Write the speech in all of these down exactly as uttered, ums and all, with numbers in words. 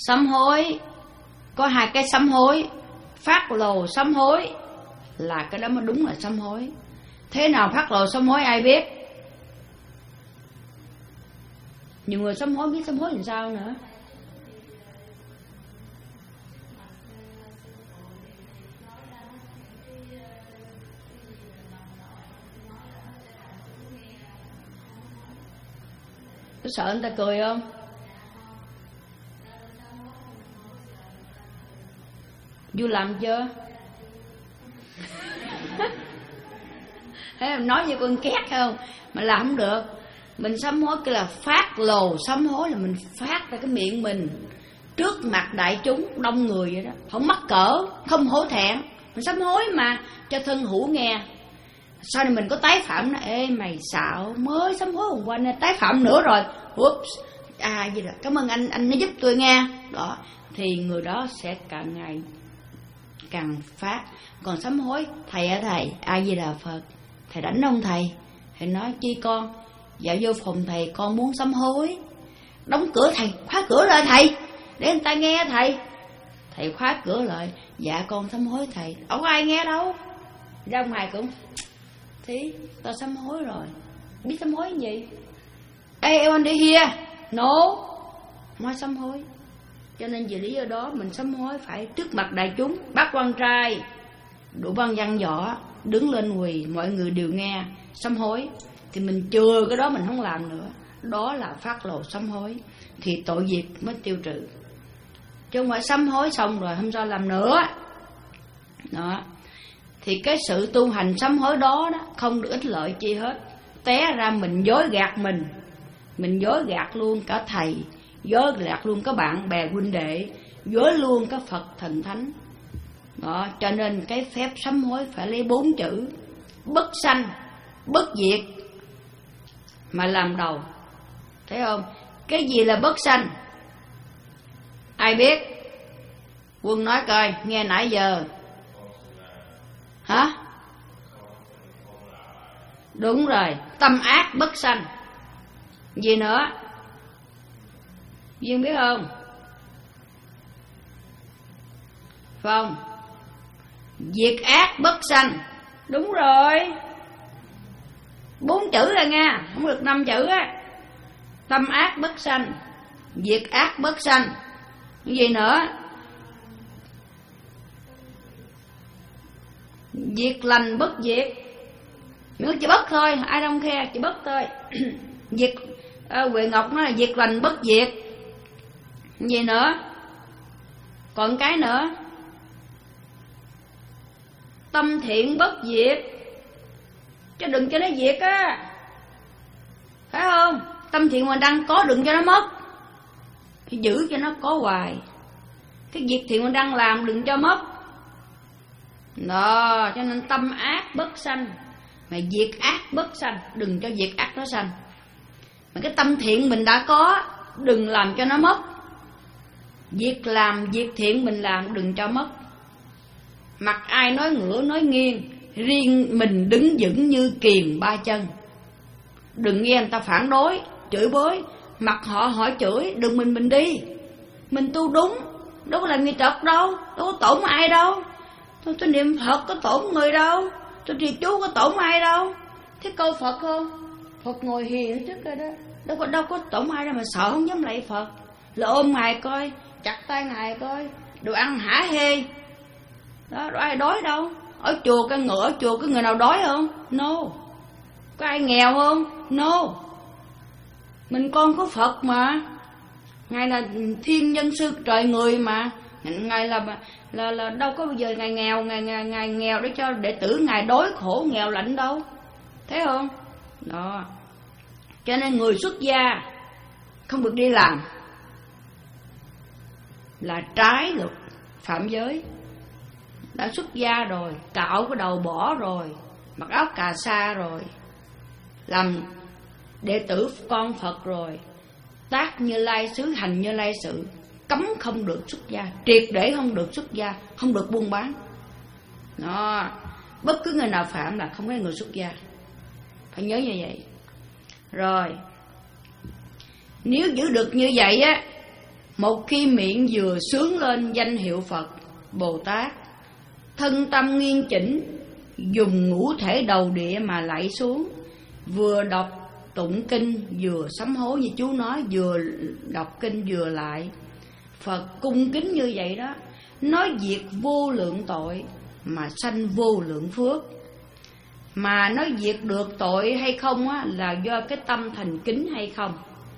Sám hối có hai cái sám hối. Phát lồ sám hối là cái đó mới đúng là sám hối. Thế nào phát lồ sám hối ai biết? Nhiều người sám hối biết sám hối làm sao nữa. Có sợ người ta cười không? Vui làm chưa? Thấy em nói như con két không? Mà làm không được. Mình sám hối cái là phát lồ sám hối, là mình phát ra cái miệng mình trước mặt đại chúng đông người vậy đó, không mắc cỡ, không hổ thẹn. Mình sám hối mà cho thân hữu nghe. Sau này mình có tái phạm nó, ê mày xạo, mới sám hối hôm qua nên tái phạm nữa rồi. Oops, à gì đó, cảm ơn anh, anh nó giúp tôi nghe. Đó, thì người đó sẽ càng ngày càng phát. Còn sám hối, thầy ở thầy, A Di Đà Phật, thầy đánh ông thầy. Thầy nói chi con, dạo vô phòng thầy con muốn sám hối. Đóng cửa thầy, khóa cửa lại thầy, để người ta nghe thầy. Thầy khóa cửa lại, dạ con sám hối thầy. Không có ai nghe đâu. Ra ngoài cũng, thì tao sám hối rồi. Biết sám hối gì? Ê em đi here. No, nói sám hối. Cho nên vì lý do đó mình sám hối phải trước mặt đại chúng. Bác quan trai đủ văn văn võ đứng lên quỳ, mọi người đều nghe sám hối, thì mình chừa cái đó mình không làm nữa. Đó là phát lộ sám hối, thì tội nghiệp mới tiêu trừ. Chứ không phải sám hối xong rồi không sao làm nữa. Đó. Thì cái sự tu hành sám hối đó, đó không được ích lợi chi hết. Té ra mình dối gạt mình. Mình dối gạt luôn cả thầy, dối gạt luôn các bạn bè huynh đệ, dối luôn các Phật thần thánh. Đó, cho nên cái phép sám hối phải lấy bốn chữ bất sanh, bất diệt mà làm đầu. Thấy không? Cái gì là bất sanh? Ai biết? Quân nói coi, nghe nãy giờ. Hả? Đúng rồi, tâm ác bất sanh. Gì nữa? Duyên biết không? Phải không? Diệt ác bất sanh. Đúng rồi. Bốn chữ là nghe, không được năm chữ á. Tâm ác bất sanh, diệt ác bất sanh. Cái gì nữa? Diệt lành bất diệt. Nếu chỉ bất thôi, ai don't care, chỉ bất thôi. Diệt à, Huệ Ngọc nói là diệt lành bất diệt. Cái gì nữa? Còn cái nữa, tâm thiện bất diệt. Chứ đừng cho nó diệt á, phải không? Tâm thiện mà đang có đừng cho nó mất, phải giữ cho nó có hoài. Cái việc thiện mà đang làm đừng cho mất. Đó, cho nên tâm ác bất sanh, mà diệt ác bất sanh, đừng cho diệt ác nó sanh. Mà cái tâm thiện mình đã có, đừng làm cho nó mất. Việc làm, việc thiện mình làm đừng cho mất. Mặc ai nói ngửa nói nghiêng, riêng mình đứng vững như kiềm ba chân. Đừng nghe người ta phản đối, chửi bới, mặc họ hỏi chửi, đừng mình mình đi. Mình tu đúng, đâu có làm gì trật đâu, đâu có tổn ai đâu. Tôi, tôi niệm Phật có tổn người đâu, tôi trì chú có tổn ai đâu. Thế câu Phật không? Phật ngồi hiền trước rồi đó, đâu có, đâu có tổn ai đâu mà sợ không dám lạy Phật. Là ôm Ngài coi, chặt tay Ngài coi, đồ ăn hả hê. Đó, đâu ai đói đâu. Ở chùa cái ngựa, ở chùa có người nào đói không? No. Có ai nghèo không? No. Mình con có Phật mà. Ngài là thiên nhân sư trời người mà. Ngài là là là đâu có bao giờ ngài nghèo, ngài ngài, ngài nghèo để cho đệ tử ngài đói khổ nghèo lạnh đâu. Thấy không? Đó. Cho nên người xuất gia không được đi làm là trái luật phạm giới. Đã xuất gia rồi, cạo cái đầu bỏ rồi, mặc áo cà sa rồi, làm đệ tử con Phật rồi, tác Như Lai xứ, hành Như Lai sự, cấm không được xuất gia, triệt để không được xuất gia, không được buôn bán. Đó, bất cứ người nào phạm là không phải người xuất gia, phải nhớ như vậy. Rồi, nếu giữ được như vậy á Một khi miệng vừa sướng lên danh hiệu Phật Bồ Tát, thân tâm nghiêng chỉnh, dùng ngũ thể đầu địa mà lạy xuống, vừa đọc tụng kinh vừa sám hối như chú nói, vừa đọc kinh vừa lại. Phật cung kính như vậy đó, nói diệt vô lượng tội mà sanh vô lượng phước. Mà nói diệt được tội hay không á, là do cái tâm thành kính hay không.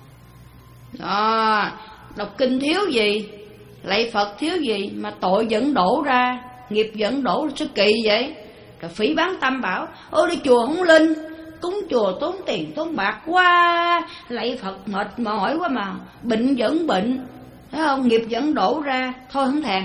Đó, đọc kinh thiếu gì, lạy Phật thiếu gì mà tội vẫn đổ ra, nghiệp vẫn đổ, sao kỳ vậy? Rồi phỉ báng tâm bảo, ôi đi chùa không linh, cúng chùa tốn tiền tốn bạc quá, lạy Phật mệt mỏi quá mà, bệnh vẫn bệnh, thấy không, nghiệp vẫn đổ ra, thôi không thèm.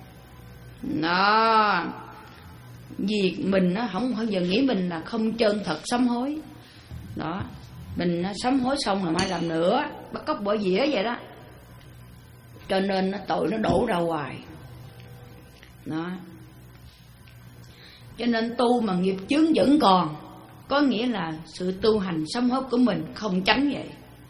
Đó, vì mình á, không bao giờ nghĩ mình là không chân thật sám hối. Đó, mình sám hối xong rồi mai làm nữa, bắt cóc bỏ dĩa vậy đó. Cho nên nó tội nó đổ ra hoài. Đó, cho nên tu mà nghiệp chướng vẫn còn, có nghĩa là sự tu hành sám hối của mình không tránh vậy.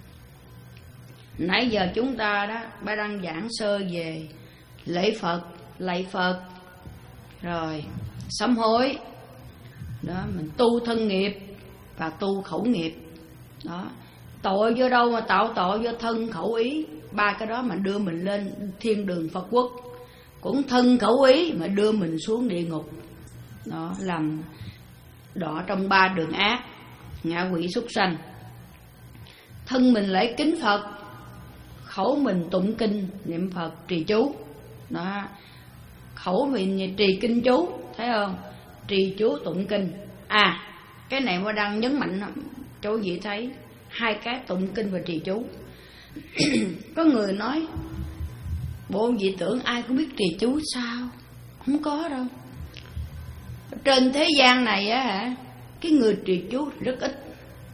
Nãy giờ chúng ta đó ba đang giảng sơ về lễ Phật, lạy Phật, rồi sám hối. Đó, mình tu thân nghiệp và tu khẩu nghiệp. Đó, tội vô đâu mà tạo tội, vô thân khẩu ý. Ba cái đó mà đưa mình lên thiên đường Phật quốc, cũng thân khẩu ý mà đưa mình xuống địa ngục. Đó, làm đọa trong ba đường ác, ngạ quỷ súc sanh. Thân mình lễ kính Phật, khẩu mình tụng kinh niệm Phật trì chú. Đó, khẩu mình trì kinh chú, thấy không, trì chú tụng kinh. À, cái này Hoa Đăng nhấn mạnh chỗ gì thấy hai cái tụng kinh và trì chú. Có người nói bộ vị tưởng ai cũng biết trì chú sao? Không có đâu. Trên thế gian này á hả, cái người trì chú thì rất ít,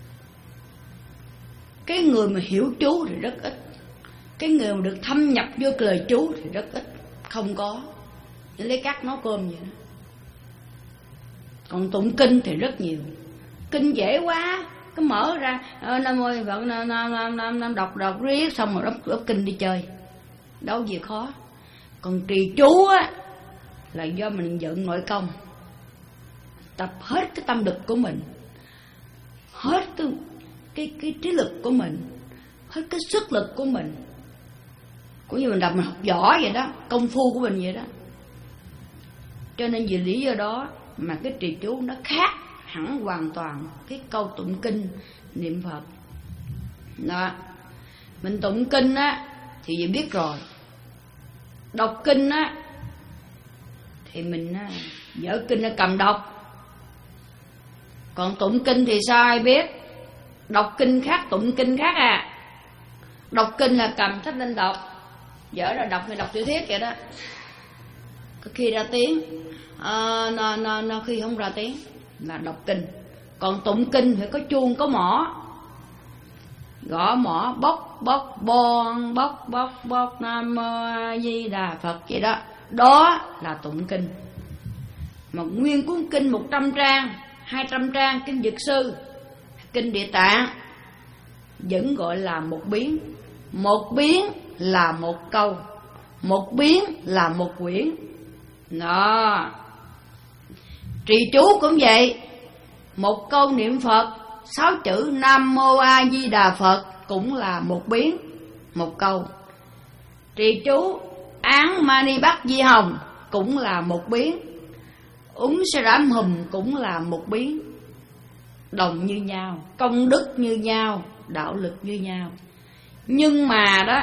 cái người mà hiểu chú thì rất ít, cái người mà được thâm nhập vô cái lời chú thì rất ít, không có. Lấy cắt nấu cơm vậy đó. Còn tụng kinh thì rất nhiều. Kinh dễ quá, cứ mở ra nam mô Phật, nam nam nam nam đọc đọc riết xong rồi đọc, đọc kinh đi chơi, đâu gì khó. Còn trì chú á là do mình dựng nội công, tập hết cái tâm lực của mình, hết cái cái cái trí lực của mình, hết cái sức lực của mình, cũng như mình đọc mình học võ vậy đó, công phu của mình vậy đó. Cho nên vì lý do đó mà cái trì chú nó khác hẳn hoàn toàn cái câu tụng kinh niệm Phật. Đó, mình tụng kinh á thì vì biết rồi, đọc kinh á thì mình á, dở kinh nó cầm đọc. Còn tụng kinh thì sao ai biết? Đọc kinh khác, tụng kinh khác à. Đọc kinh là cầm sách lên đọc, dở là đọc thì đọc tiểu thuyết vậy đó. Có khi ra tiếng, à, nó, nó, nó khi không ra tiếng là đọc kinh. Còn tụng kinh phải có chuông có mõ, gõ mõ bóc bóc bon bóc bóc bóc Nam Mô A Di Đà Phật vậy đó. Đó là tụng kinh. Mà nguyên cuốn kinh một trăm trang, hai trăm trang, kinh Dực Sư, kinh Địa Tạng vẫn gọi là một biến. Một biến là một câu, một biến là một quyển. Đó, trì chú cũng vậy. Một câu niệm Phật, sáu chữ Nam Mô A Di Đà Phật cũng là một biến, một câu. Trì chú Án Mani Bắc Di Hồng cũng là một biến, Úng Sa Đám Hùm cũng là một biến. Đồng như nhau, công đức như nhau, đạo lực như nhau. Nhưng mà đó,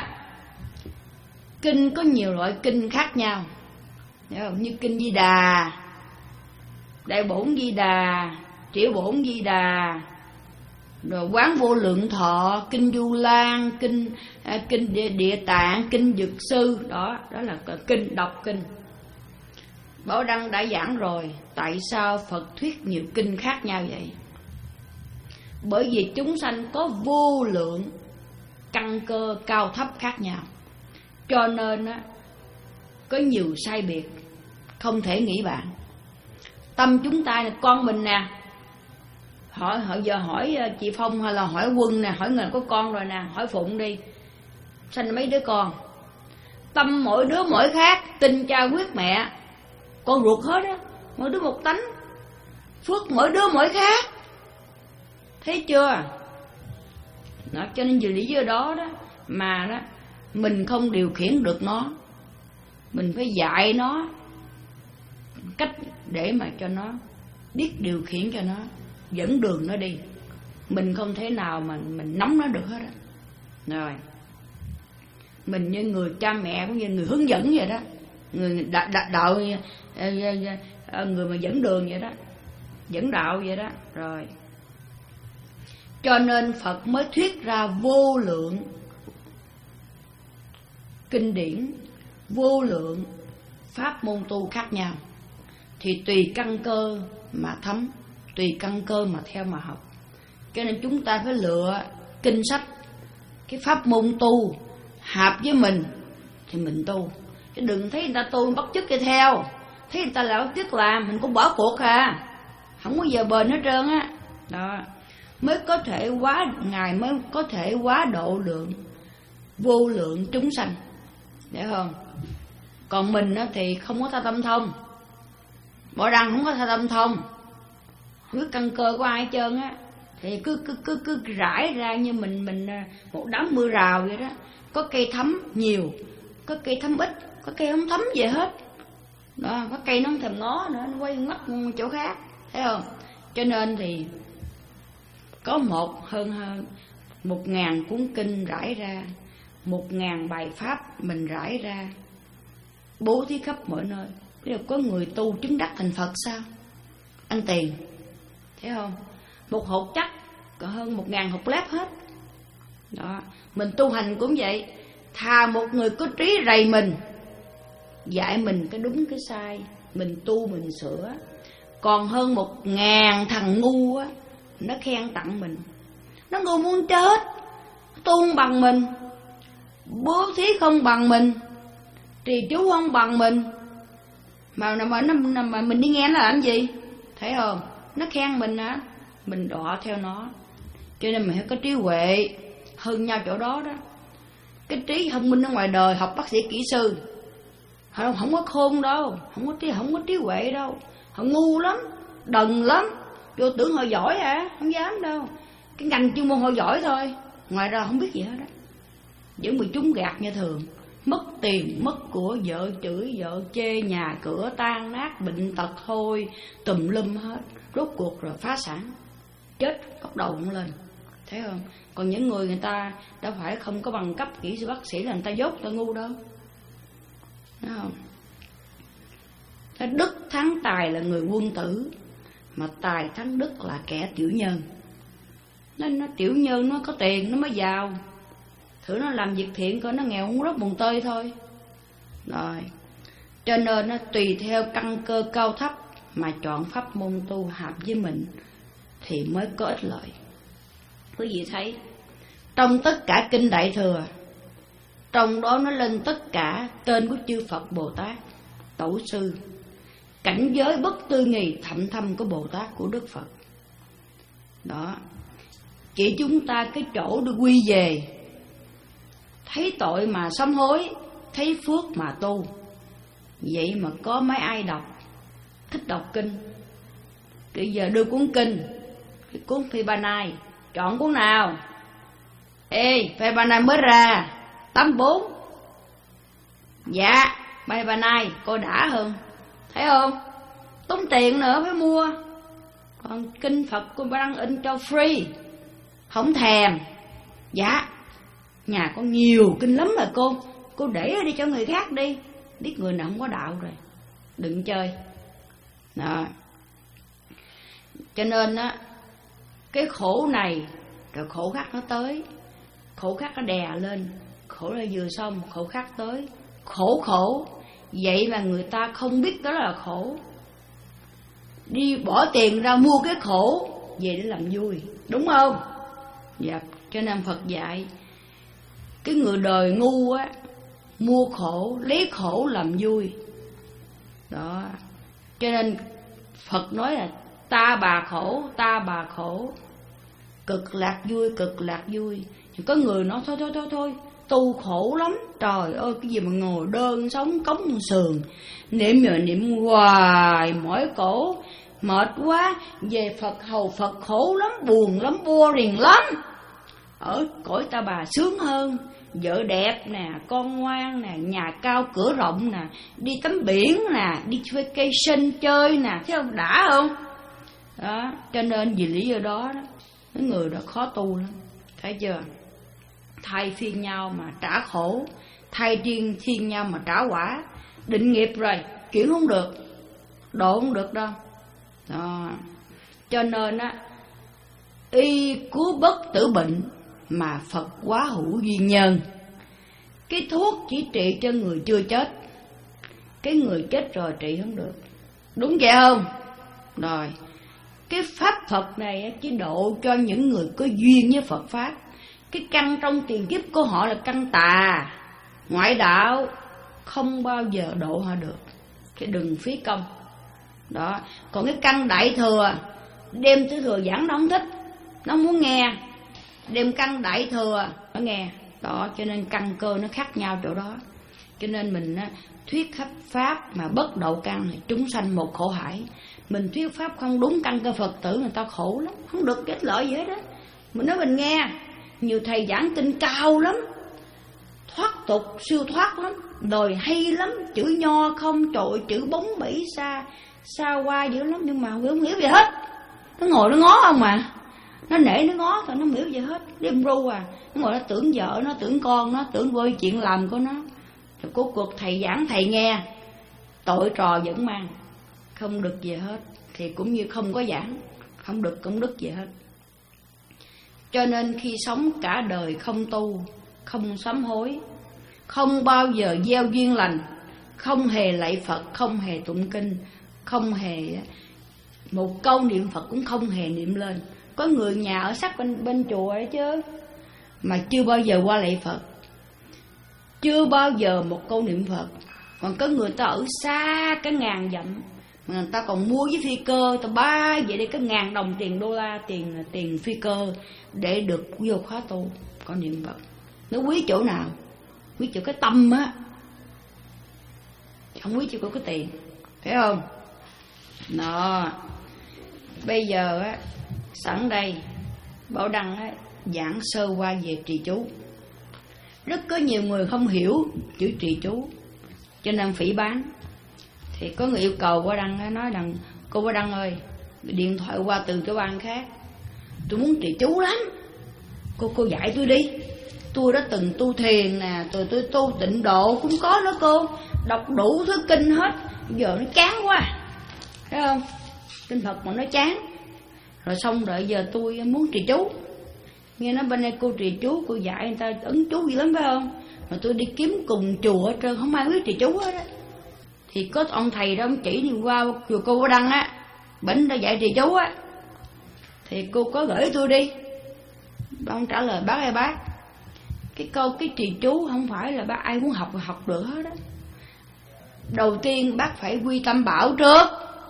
kinh có nhiều loại kinh khác nhau, như kinh Di Đà, Đại Bổn Di Đà, Triệu Bổn Di Đà, rồi Quán Vô Lượng Thọ, kinh Du Lan, kinh à, kinh địa, địa Tạng, kinh Dực Sư. Đó, đó là kinh, đọc kinh. Bảo Đăng đã giảng rồi, tại sao Phật thuyết nhiều kinh khác nhau vậy? Bởi vì chúng sanh có vô lượng căn cơ cao thấp khác nhau, cho nên á, có nhiều sai biệt, không thể nghĩ bạn. Tâm chúng ta là con mình nè, hỏi, hỏi giờ hỏi chị Phong hay là hỏi Quân nè, hỏi người có con rồi nè, hỏi Phụng đi, sanh mấy đứa con, Tâm mỗi đứa mỗi khác, tinh cha huyết mẹ, con ruột hết á, mỗi đứa một tánh. Phước mỗi đứa mỗi khác, thấy chưa? Đó, cho nên vì lý do đó đó mà đó mình không điều khiển được nó, mình phải dạy nó cách để mà cho nó biết điều khiển, cho nó dẫn đường nó đi. Mình không thể nào mà mình nắm nó được hết á. Rồi mình như người cha mẹ cũng như người hướng dẫn vậy đó, người đạo, đạo người mà dẫn đường vậy đó, dẫn đạo vậy đó. Rồi cho nên Phật mới thuyết ra vô lượng kinh điển, vô lượng pháp môn tu khác nhau. Thì tùy căn cơ mà thấm, tùy căn cơ mà theo mà học. Cho nên chúng ta phải lựa kinh sách, cái pháp môn tu hợp với mình thì mình tu. Chứ đừng thấy người ta tu bắt chước cái theo, thấy người ta làm bắt chước làm, mình cũng bỏ cuộc à, không có giờ bền hết trơn á. Đó mới có thể quá, Ngài mới có thể quá độ lượng vô lượng chúng sanh, hiểu không? Còn mình á thì không có tha tâm thông, bỏ răng không có tha tâm thông, không biết căn cơ của ai hết trơn á. Thì cứ cứ cứ cứ rải ra như mình mình một đám mưa rào vậy đó. Có cây thấm nhiều, có cây thấm ít, có cây không thấm gì hết. Đó, có cây nó không thèm ngó nữa, nó quay ngoắt chỗ khác, thấy không? Cho nên thì có một hơn hơn một ngàn cuốn kinh rải ra, một ngàn bài pháp mình rải ra, bố thí khắp mọi nơi. Bây giờ có người tu chứng đắc thành Phật sao? Ăn tiền, thấy không? Một hột chắc còn hơn một ngàn hột lép hết. Đó, mình tu hành cũng vậy. Thà một người có trí rầy mình, dạy mình cái đúng cái sai, mình tu mình sửa, còn hơn một ngàn thằng ngu á, nó khen tặng mình. Nó ngu muốn chết, tu không bằng mình, bố thí không bằng mình, trì chú không bằng mình, mà mà, mà, mà mình đi nghe nó làm gì, thấy không? Nó khen mình á, mình đọa theo nó. Cho nên mình phải có trí huệ hơn nhau chỗ đó đó. Cái trí thông minh ở ngoài đời, học bác sĩ kỹ sư, họ không có khôn đâu, không có trí, không có trí huệ đâu, họ ngu lắm, đần lắm, vô tưởng họ giỏi hả? Không dám đâu. Cái ngành chuyên môn họ giỏi thôi, ngoài ra không biết gì hết đó. Vẫn bị trúng gạt như thường, mất tiền, mất của, vợ chửi, vợ chê, nhà cửa tan nát, bệnh tật thôi, tùm lum hết. Rốt cuộc rồi phá sản, chết góc đầu cũng lên, thấy không? Còn những người người ta đã phải không có bằng cấp kỹ sư bác sĩ là người ta dốt, người ta ngu đâu, thấy không? Đức thắng tài là người quân tử, mà tài thắng đức là kẻ tiểu nhân. Nên nó tiểu nhân nó có tiền nó mới giàu. Thử nó làm việc thiện coi, nó nghèo không rớt bùn tơi thôi. Rồi cho nên nó tùy theo căn cơ cao thấp mà chọn pháp môn tu hợp với mình thì mới có ích lợi. Quý vị thấy trong tất cả kinh Đại Thừa, trong đó nó lên tất cả tên của chư Phật Bồ Tát, Tổ sư, cảnh giới bất tư nghì thậm thâm của Bồ Tát của Đức Phật. Đó, chỉ chúng ta cái chỗ được quy về, thấy tội mà sám hối, thấy phước mà tu. Vậy mà có mấy ai đọc, thích đọc kinh. Bây giờ đưa cuốn kinh, cái cuốn Phi Ba Nai, chọn cuốn nào? Ê, Phi Ba Nai mới ra tám bốn. Dạ, Phi Ba Nai coi đã hơn, thấy không? Tốn tiền nữa phải mua. Còn kinh Phật cô đang in cho free, không thèm. Dạ, nhà có nhiều kinh lắm mà cô, cô để đi cho người khác đi. Biết người nào không có đạo rồi, đừng chơi. Đó. Cho nên á, cái khổ này rồi khổ khác nó tới, khổ khác nó đè lên, khổ là vừa xong, khổ khác tới, khổ khổ. Vậy mà người ta không biết đó là khổ, đi bỏ tiền ra mua cái khổ về để làm vui, đúng không? Dạ. Cho nên Phật dạy cái người đời ngu á, mua khổ, lấy khổ làm vui. Đó. Cho nên Phật nói là ta bà khổ, ta bà khổ, cực lạc vui, cực lạc vui. Thì có người nói thôi thôi thôi thôi, tu khổ lắm. Trời ơi, cái gì mà ngồi đơn sống cống sườn, niệm rồi niệm hoài mỏi cổ, mệt quá. Về Phật hầu Phật khổ lắm, buồn lắm, boring lắm. Ở cõi ta bà sướng hơn, vợ đẹp nè, con ngoan nè, nhà cao cửa rộng nè, đi tắm biển nè, đi vacation chơi nè, thấy không, đã không? Đó, cho nên vì lý do đó, đó cái người đó khó tu lắm, thấy chưa? Thay phiên nhau mà trả khổ, thay phiên phiên nhau mà trả quả. Định nghiệp rồi, chuyển không được, độ không được đâu. Đó, cho nên á, y cứu bất tử bệnh, mà Phật quá hữu duyên nhân. Cái thuốc chỉ trị cho người chưa chết, cái người chết rồi trị không được. Đúng vậy không? Rồi, cái pháp Phật này chỉ độ cho những người có duyên với Phật Pháp. Cái căn trong tiền kiếp của họ là căn tà, ngoại đạo, không bao giờ độ họ được. Cái đừng phí công. Đó, còn cái căn đại thừa, đem tứ thừa giảng nó không thích, nó không muốn nghe. Đem căn đại thừa nó nghe. Đó, cho nên căn cơ nó khác nhau chỗ đó. Cho nên mình á, thuyết khắp pháp mà bất độ căn thì chúng sanh một khổ hải. Mình thuyết pháp không đúng căn cơ Phật tử, người ta khổ lắm, không được kết lợi gì hết đó. Mình nói mình nghe, nhiều thầy giảng kinh cao lắm, thoát tục siêu thoát lắm, đời hay lắm, chữ nho không, trội chữ bóng bẫy xa xa qua dữ lắm, nhưng mà không hiểu gì hết. Nó ngồi nó ngó không mà, nó nể nó ngó thôi, nó không hiểu gì hết, đêm ru à. Nó ngồi nó tưởng vợ nó, tưởng con nó, tưởng vô chuyện làm của nó. Rồi cuối cuộc thầy giảng thầy nghe, tội trò vẫn mang, không được gì hết. Thì cũng như không có giảng, không được công đức gì hết. Cho nên khi sống cả đời không tu, không sám hối, không bao giờ gieo duyên lành, không hề lạy Phật, không hề tụng kinh, không hề một câu niệm Phật cũng không hề niệm lên. Có người nhà ở sát bên, bên chùa đấy chứ, mà chưa bao giờ qua lạy Phật, chưa bao giờ một câu niệm Phật. Còn có người ta ở xa cả ngàn dặm, mà người ta còn mua với phi cơ, ta ba vậy để có ngàn đồng tiền đô la, tiền tiền phi cơ để được vô khóa tu, có niệm Phật. Nó quý chỗ nào? Quý chỗ cái tâm á, không quý chỗ cái tiền, phải không? Đó. Bây giờ á, sẵn đây Bảo Đăng á, giảng sơ qua về trì chú. Rất có nhiều người không hiểu chữ trì chú, cho nên phỉ bán. Thì có người yêu cầu Bảo Đăng á, nói rằng cô Bảo Đăng ơi, điện thoại qua từ cái ban khác, tôi muốn trì chú lắm, cô cô dạy tôi đi. Tôi đã từng tu thiền nè, rồi tôi tu tịnh độ cũng có đó cô, đọc đủ thứ kinh hết, giờ nó chán quá, thấy không? Kinh Phật mà nó chán. Rồi xong rồi giờ tôi muốn trì chú. Nghe nói bên đây cô trì chú, cô dạy người ta ấn chú gì lắm phải không? Mà tôi đi kiếm cùng chùa hết trơn, không ai biết trì chú hết á. Thì có ông thầy đó, ông chỉ đi qua chùa cô Bảo Đăng á, bỉnh đã dạy trì chú á. Thì cô có gửi tôi đi. Ông trả lời bác ơi bác, cái câu cái trì chú không phải là bác ai muốn học thì học được hết đó. Đầu tiên bác phải quy tâm bảo trước.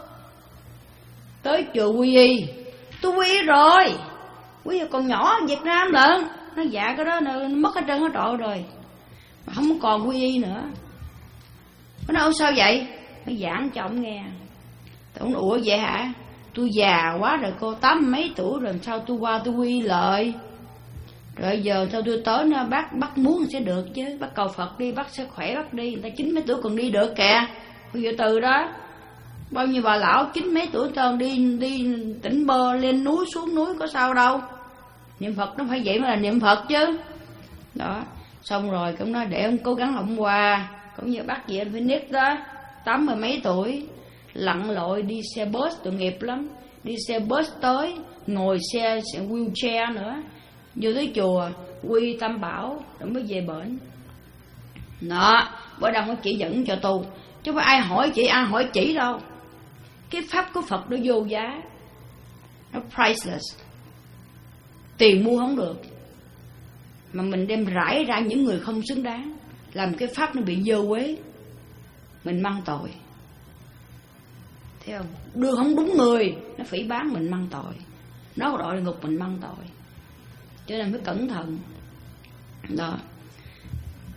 Tới chùa quy y, tôi quy y rồi, quy y còn nhỏ Việt Nam lận, nó dạ cái đó nó mất hết trơn hết trọi rồi, mà không còn quy y nữa. Nó nói sao vậy? Nó giảng cho ông nghe. Ông nói ủa vậy hả? Tôi già quá rồi cô, tám mấy tuổi rồi, sao tôi qua tôi quy y lợi. Rồi giờ sao tôi tới nó, bác bác muốn sẽ được chứ, bác cầu Phật đi, bác sẽ khỏe bác đi, người ta chín mấy tuổi còn đi được kìa. Bây giờ từ đó bao nhiêu bà lão chín mấy tuổi trơn đi đi tỉnh bơ lên núi xuống núi có sao đâu. Niệm Phật nó phải vậy mới là niệm Phật chứ. Đó, xong rồi cũng nói để ông cố gắng lộng qua, cũng như bác gì anh phải nít đó, tám mươi mấy tuổi, lặn lội đi xe bus tội nghiệp lắm, đi xe bus tới, ngồi xe, xe wheelchair nữa, vô tới chùa quy tâm bảo rồi mới về bển. Đó, Bảo Đăng có chỉ dẫn cho tu, chứ không ai hỏi chỉ, ai hỏi chỉ đâu. Cái pháp của Phật nó vô giá, nó priceless, tiền mua không được. Mà mình đem rải ra những người không xứng đáng, làm cái pháp nó bị dơ quế, mình mang tội. Thấy không? Đưa không đúng người, nó phỉ bán mình mang tội, nó đội ngục mình mang tội. Cho nên phải cẩn thận. Đó.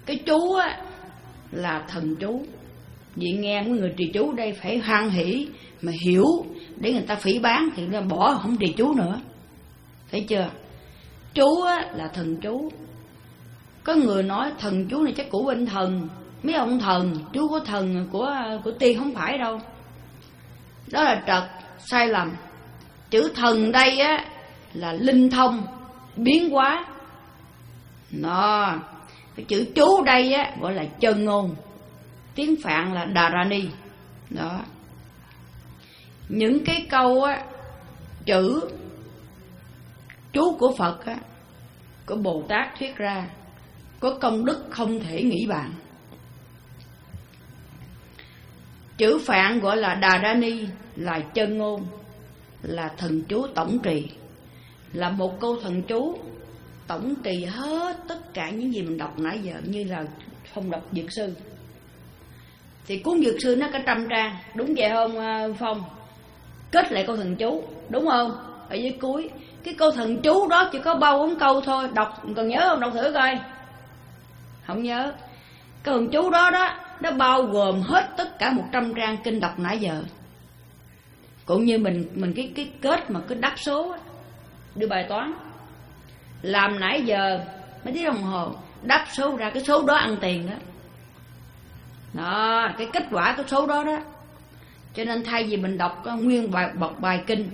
Cái chú á là thần chú. Vì nghe mấy người trì chú đây phải hoan hỷ mà hiểu, để người ta phỉ báng thì người ta bỏ không trì chú nữa. Thấy chưa? Chú á là thần chú. Có người nói thần chú này chắc của bên thần, mấy ông thần, chú có thần của của tiên, không phải đâu. Đó là trật, sai lầm. Chữ thần đây á là linh thông, biến hóa. Đó. Cái chữ chú đây á gọi là chân ngôn, tiếng Phạn là Dharani. Đó. Những cái câu á, chữ chú của Phật á, của Bồ Tát thuyết ra, có công đức không thể nghĩ bàn. Chữ Phạn gọi là Dharani, là chân ngôn, là thần chú tổng trì. Là một câu thần chú tổng trì hết tất cả những gì mình đọc nãy giờ, như là Phong đọc Dược Sư. Thì cuốn Dược Sư nó có trăm trang, đúng vậy không Phong? Kết lại câu thần chú, đúng không? Ở dưới cuối, cái câu thần chú đó chỉ có bao bốn câu thôi, đọc còn nhớ không? Đọc thử coi. Không nhớ. Câu thần chú đó đó, nó bao gồm hết tất cả một trăm trang kinh đọc nãy giờ. Cũng như mình mình cái cái kết mà cứ đắp số á, đưa bài toán, làm nãy giờ mấy tiếng đồng hồ, đắp số ra cái số đó ăn tiền đó. Đó, cái kết quả cái số đó đó. Cho nên thay vì mình đọc có nguyên bài bậc bài kinh,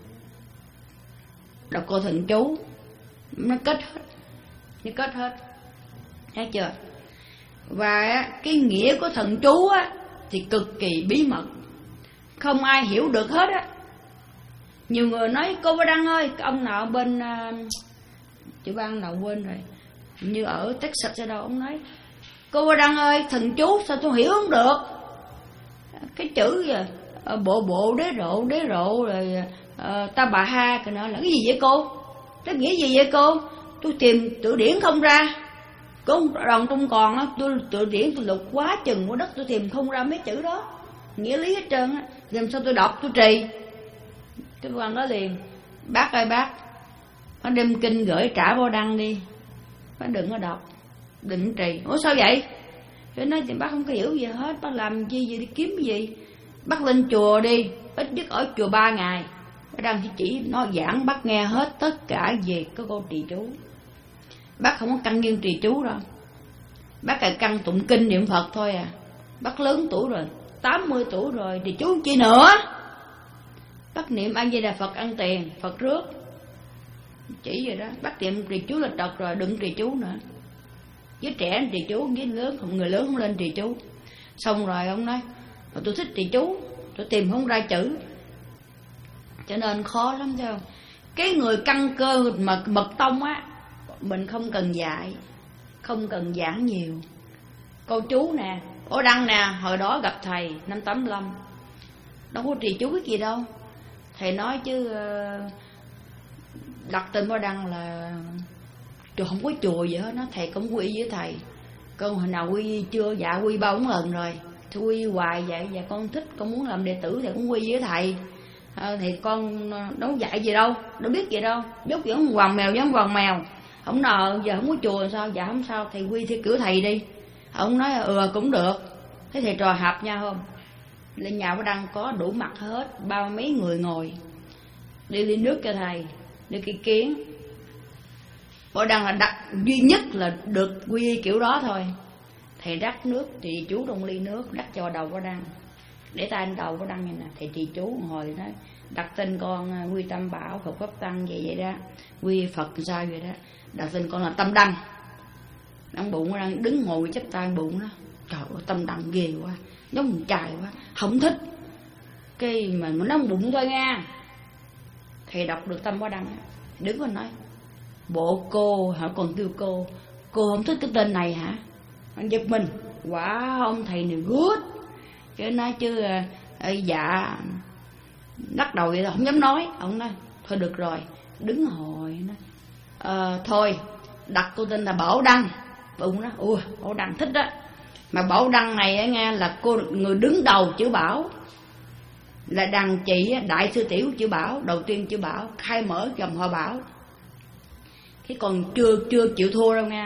đọc câu thần chú, nó kết hết, nó kết hết, thấy chưa? Và cái nghĩa của thần chú á thì cực kỳ bí mật, không ai hiểu được hết á. Nhiều người nói cô Ba Đăng ơi, ông nào bên uh, chữ bang nào quên rồi, như ở Texas ở đâu, ông nói cô Ba Đăng ơi, thần chú sao tôi hiểu không được. Cái chữ gì uh, bộ bộ đế rộ đế rộ rồi uh, ta bà ha cái nó là cái gì vậy cô? Cái nghĩa gì vậy cô? Tôi tìm từ điển không ra. Có đồng trong còn á, tôi từ điển tôi lục quá chừng của đất, tôi tìm không ra mấy chữ đó, nghĩa lý hết trơn á. Làm sao tôi đọc tôi trì? Cái quan đó liền, bác ơi bác, bác đem kinh gửi trả Ba Đăng đi, bác đừng có đọc, đừng trì. Ủa sao vậy? Tôi nói thì bác không có hiểu gì hết, bác làm chi gì đi kiếm gì? Bác lên chùa đi, ít nhất ở chùa ba ngày. Ba Đăng chỉ chỉ nó giảng bác nghe hết tất cả về cái câu trì chú. Bác không có căn nghiêng trì chú đâu, bác là căn tụng kinh niệm Phật thôi à. Bác lớn tuổi rồi, tám mươi tuổi rồi, trì chú chi nữa. Bác niệm A Di Đà Phật ăn tiền, Phật rước, chỉ vậy đó. Bác niệm trì chú là đợt rồi, đừng trì chú nữa. Với trẻ trì chú, với lớn không, người lớn không lên trì chú. Xong rồi ông nói mà tôi thích trì chú, tôi tìm không ra chữ, cho nên khó lắm thấy không? Cái người căn cơ mật mật tông á, mình không cần dạy, không cần giảng nhiều. Câu chú nè, Ổ Đăng nè, hồi đó gặp thầy năm tám mươi lăm, đâu có trì chú cái gì đâu. Thầy nói chứ đặt tên Ba Đăng là chùa, không có chùa gì hết. Nó thầy cũng quy với thầy, con hồi nào quy chưa? Dạ quy ba bốn lần rồi. Thì quy hoài vậy, và con thích, con muốn làm đệ tử thì cũng quy với thầy. À, thì con đâu dạy gì đâu, đâu biết gì đâu, dốt giống hoàng mèo giống hoàng mèo. Ông nào giờ không có chùa sao? Dạ không sao, thầy quy theo kiểu thầy đi. Ông nói ừ cũng được. Thế thầy trò hợp nhau không? Lên nhà Ba Đăng có đủ mặt hết, bao mấy người ngồi, đi ly nước cho thầy, đi cây kiến. Ba Đăng là đặt duy nhất là được quy kiểu đó thôi. Thầy đắt nước thì chú trong ly nước, đắt cho đầu Ba Đăng, để tay lên đầu Ba Đăng này nè. Thầy trì chú hồi nói đặt tên con Quy Tâm Bảo, Phật Pháp Tăng vậy vậy đó, quy Phật sao vậy đó. Đặt tên con là Tâm Đăng. Đăng bụng Ba Đăng đứng ngồi chắp tay bụng đó. Trời ơi, Tâm Đăng ghê quá, giống trai quá, không thích. Cái mà nó bụng thôi nha. Thầy đọc được Tâm Ba Đăng, đứng và nói bộ cô hả, còn kêu cô, cô không thích cái tên này hả? Anh giật mình, quả ông thầy này good. Chứ nói chứ dạ lắc đầu vậy là không dám nói. Ông nói thôi được rồi, đứng hồi nói à, thôi đặt cô tên là Bảo Đăng. Bụng đó ui Bảo Đăng thích đó. Mà Bảo Đăng này á nghe, là cô người đứng đầu chữ Bảo, là đàn chị đại sư tiểu chữ Bảo, đầu tiên chữ Bảo, khai mở dòng họ Bảo. Cái còn chưa chưa chịu thua đâu nha.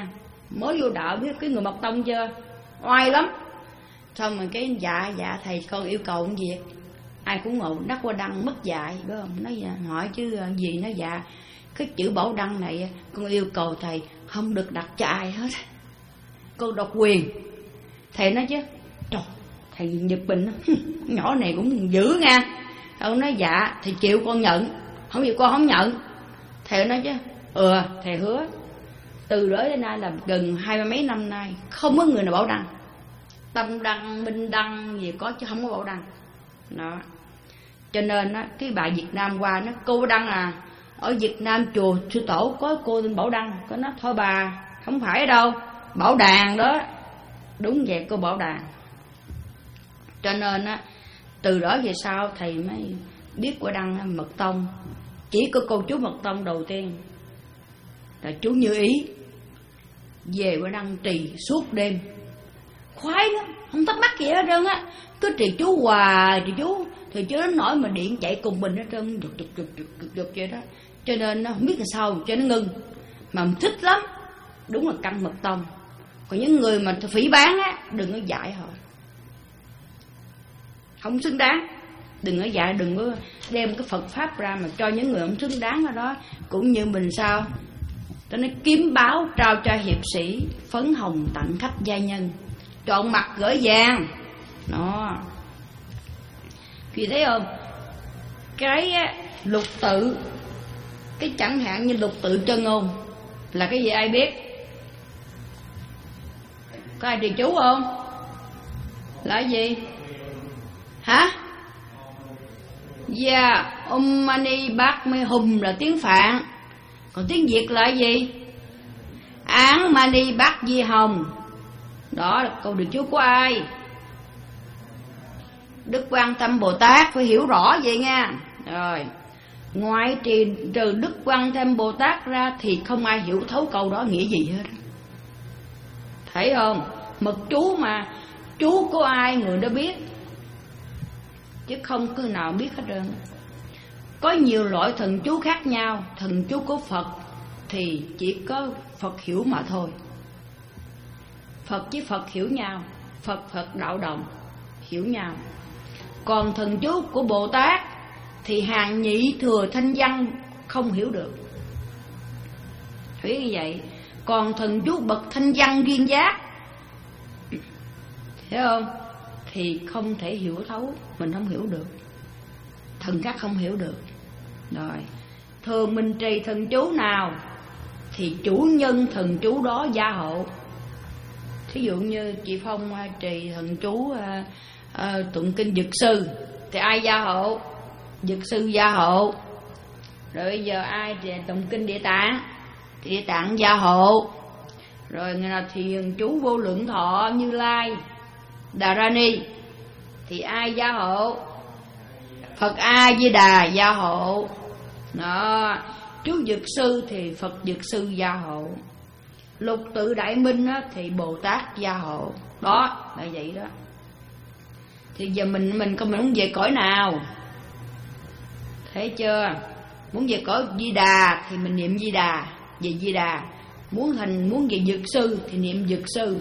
Mới vô đạo biết cái người mật tông chưa, oai lắm. Xong rồi cái dạ dạ thầy con yêu cầu một việc, ai cũng ngộ đắc qua đăng mất dạy, biết không? Nói dạ, hỏi chứ gì, nó dạ cái chữ Bảo Đăng này con yêu cầu thầy không được đặt cho ai hết, con độc quyền. Thầy nói chứ trời, thầy giật mình nhỏ này cũng dữ nha. Ông nói dạ thầy chịu con nhận, không chịu con không nhận. Thầy nói chứ ừ thầy hứa. Từ đó đến nay là gần hai mươi mấy năm nay không có người nào Bảo Đăng. Tâm đăng, minh đăng gì có chứ không có Bảo Đăng. Đó. Cho nên á, cái bà Việt Nam qua nó cô Đăng à, ở Việt Nam chùa sư tổ có cô tên Bảo Đăng. Có nói thôi bà, không phải đâu, Bảo Đàn đó. Đúng vậy, cô Bảo Đàn. Cho nên á, từ đó về sau thầy mới biết của Đăng Mật Tông. Chỉ có cô chú Mật Tông đầu tiên là chú Như Ý, về của Đăng trì suốt đêm, khoái lắm, không thắc mắc gì hết trơn á. Cứ trì chú hoài, trì chú thì chú đến nỗi mà điện chạy cùng mình hết trơn, giật giật giật giật giật giật vậy đó. Cho nên nó không biết là sao cho nó ngưng, mà mình thích lắm. Đúng là căn Mật Tông. Còn những người mà phỉ báng á, đừng có dạy họ, không xứng đáng. Đừng có dạy, đừng có đem cái Phật Pháp ra mà cho những người không xứng đáng ở đó. Cũng như mình sao cho nó kiếm báo trao cho hiệp sĩ, phấn hồng tặng khách gia nhân, trọn mặt gửi vàng. Đó. Vì thấy không, cái lục tự, cái chẳng hạn như lục tự chân ngôn là cái gì ai biết? Có ai trì chú không? Là cái gì? Hả? Dạ, yeah, Om Mani Padme Hum là tiếng Phạn. Còn tiếng Việt là cái gì? Án Mani Bát Di Hồng. Đó là câu được chú của ai? Đức Quan Tâm Bồ Tát, phải hiểu rõ vậy nha. Rồi, ngoại trì trừ Đức Quan Tâm Bồ Tát ra thì không ai hiểu thấu câu đó nghĩa gì hết. Thấy không? Mật chú mà, chú của ai người đó biết, chứ không cứ nào biết hết trơn. Có nhiều loại thần chú khác nhau. Thần chú của Phật thì chỉ có Phật hiểu mà thôi. Phật với Phật hiểu nhau, Phật Phật đạo đồng hiểu nhau. Còn thần chú của Bồ Tát thì hàng nhị thừa thanh văn không hiểu được, thấy như vậy. Còn thần chú bậc thanh văn duyên giác, hiểu không, thì không thể hiểu thấu. Mình không hiểu được, thần khác không hiểu được. Rồi, thường mình trì thần chú nào thì chủ nhân thần chú đó gia hộ. Thí dụ như chị Phong trì thần chú uh, uh, tụng kinh Dực Sư thì ai gia hộ? Dực Sư gia hộ. Rồi bây giờ ai trì tụng kinh Địa Tạng thì Địa Tạng gia hộ. Rồi người nào thì thần chú Vô Lượng Thọ, Như Lai, Đà Ra Ni thì ai gia hộ? Phật A Di Đà gia hộ. Đó, chú Dực Sư thì Phật Dực Sư gia hộ. Lục tự Đại Minh á, thì Bồ Tát gia hộ. Đó, là vậy đó. Thì giờ mình mình không muốn về cõi nào, thấy chưa? Muốn về cõi Di Đà thì mình niệm Di Đà, về Di Đà. Muốn thành muốn về Dực Sư thì niệm Dực Sư.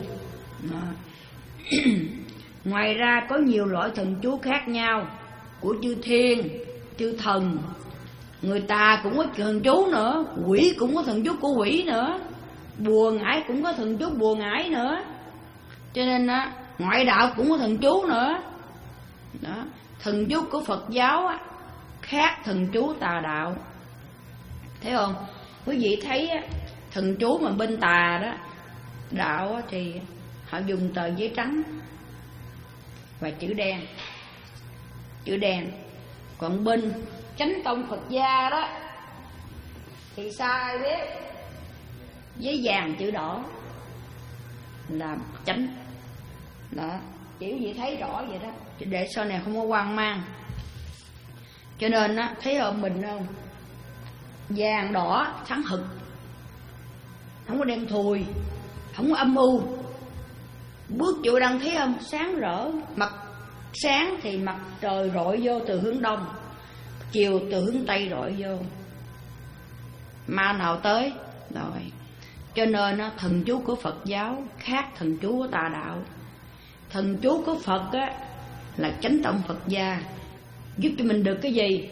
Ngoài ra có nhiều loại thần chú khác nhau của chư thiên, chư thần. Người ta cũng có thần chú nữa, quỷ cũng có thần chú của quỷ nữa, bùa ngải cũng có thần chú bùa ngải nữa. Cho nên á, ngoại đạo cũng có thần chú nữa. Đó, thần chú của Phật giáo á, khác thần chú tà đạo. Thấy không? Quý vị thấy á, thần chú mà bên tà đó, đạo á, thì họ dùng tờ giấy trắng và chữ đen, chữ đen. Còn bên chánh tông Phật gia đó thì sao ai biết? Giấy vàng chữ đỏ là chánh. Đó, kiểu gì thấy rõ vậy đó, để sau này không có hoang mang. Cho nên á, thấy không, mình không, vàng đỏ sáng hực, không có đen thùi, không có âm u. Bước chỗ đang thấy không, sáng rỡ, mặt sáng thì mặt trời rọi vô từ hướng đông, chiều từ hướng tây rọi vô, ma nào tới. Rồi, Cho nên á, thần chú của Phật giáo khác thần chú của tà đạo. Thần chú của Phật á, là chánh tông Phật gia, giúp cho mình được cái gì?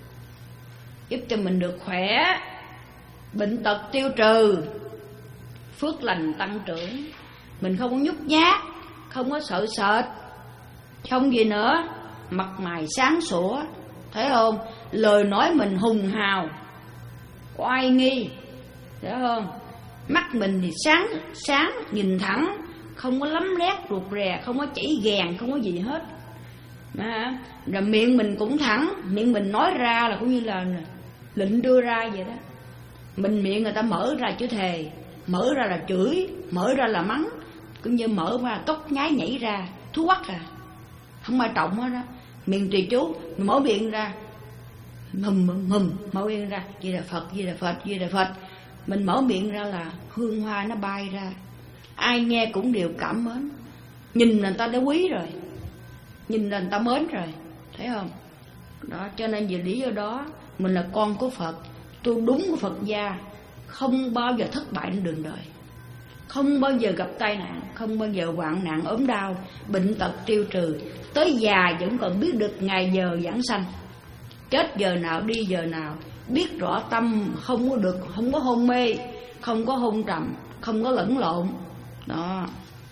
Giúp cho mình được khỏe, bệnh tật tiêu trừ, phước lành tăng trưởng. Mình không có nhút nhát, không có sợ sệt, không gì nữa, mặt mày sáng sủa, thấy không? Lời nói mình hùng hào, oai nghi, thấy không? Mắt mình thì sáng sáng nhìn thẳng, không có lấm lét ruột rè, không có chảy gàn, không có gì hết. À, rồi miệng mình cũng thẳng, miệng mình nói ra là cũng như là lệnh đưa ra vậy đó. Mình miệng người ta mở ra chữ thề, mở ra là chửi, mở ra là mắng, cũng như mở ra cốc nhái nhảy ra, thú quắc à, không ai trọng hết đó. Miệng trì chú, mở miệng ra hùm hùm hùm, mở miệng ra Di Đà Phật, Di Đà Phật, Di Đà Phật. Mình mở miệng ra là hương hoa nó bay ra, ai nghe cũng đều cảm mến. Nhìn là người ta đã quý rồi, nhìn là người ta mến rồi, thấy không? Đó, cho nên vì lý do đó mình là con của Phật, tu đúng của Phật gia, không bao giờ thất bại trên đường đời, không bao giờ gặp tai nạn, không bao giờ hoạn nạn ốm đau, bệnh tật tiêu trừ. Tới già vẫn còn biết được ngày giờ giảng sanh, chết giờ nào đi giờ nào, biết rõ tâm, không có được, không có hôn mê, không có hôn trầm, không có lẫn lộn. Đó,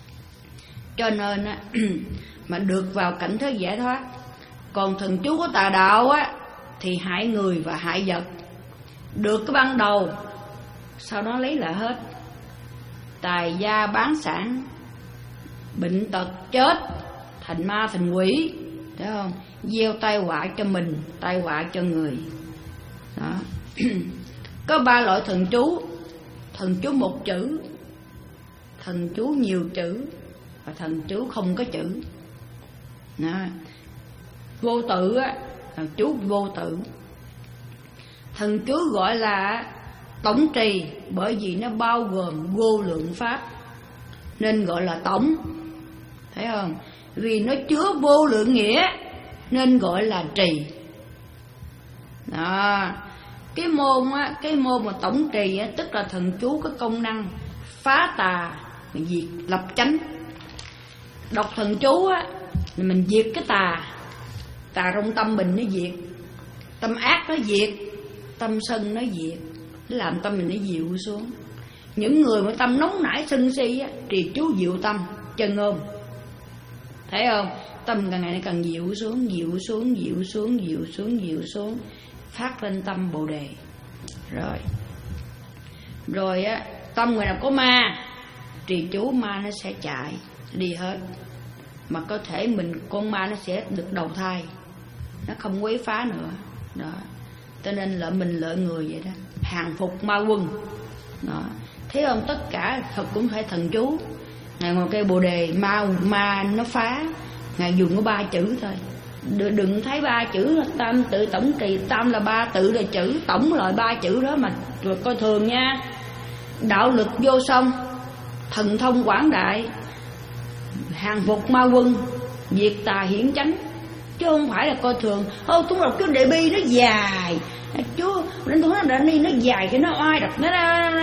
cho nên á, mà được vào cảnh giới giải thoát. Còn thần chú của tà đạo á thì hại người và hại vật. Được cái ban đầu, sau đó lấy lại hết, tài gia bán sản, bệnh tật chết, thành ma thành quỷ, thấy không? Gieo tai họa cho mình, tai họa cho người. Đó. Có ba loại thần chú: thần chú một chữ, thần chú nhiều chữ, và thần chú không có chữ. Đó. Vô tự á, thần chú vô tự. Thần chú gọi là tổng trì, bởi vì nó bao gồm vô lượng pháp nên gọi là tổng, thấy không? Vì nó chứa vô lượng nghĩa nên gọi là trì. Đó. Cái môn á, cái môn mà tổng trì á, tức là thần chú có công năng phá tà, diệt lập chánh. Đọc thần chú á, thì mình diệt cái tà, tà trong tâm mình nó diệt, tâm ác nó diệt, tâm sân nó diệt, nó làm tâm mình nó dịu xuống. Những người mà tâm nóng nảy sân si á, trì chú dịu tâm, chân ôm, thấy không? Tâm càng ngày nó càng dịu xuống, dịu xuống, dịu xuống, dịu xuống, dịu xuống, phát lên tâm Bồ Đề. Rồi Rồi á, tâm người nào có ma, trì chú ma nó sẽ chạy, đi hết. Mà có thể mình, con ma nó sẽ được đầu thai, nó không quấy phá nữa. Đó. Cho nên lợi mình lợi người vậy đó, hàng phục ma quân. Đó. Thấy không? Tất cả Phật cũng phải thần chú. Ngài ngồi cây Bồ Đề, ma ma nó phá, Ngài dùng có ba chữ thôi. Đừng, đừng thấy ba chữ tam tự tổng trì, tam là ba, tự là chữ, tổng là ba chữ đó mà rồi coi thường nha. Đạo lực vô song, thần thông quảng đại, hàng phục ma quân, diệt tà hiển chánh, chứ không phải là coi thường. Ô, tôi đọc cái đề bi nó dài, chú đến tôi nói đi nó dài cái nó oai đọc nó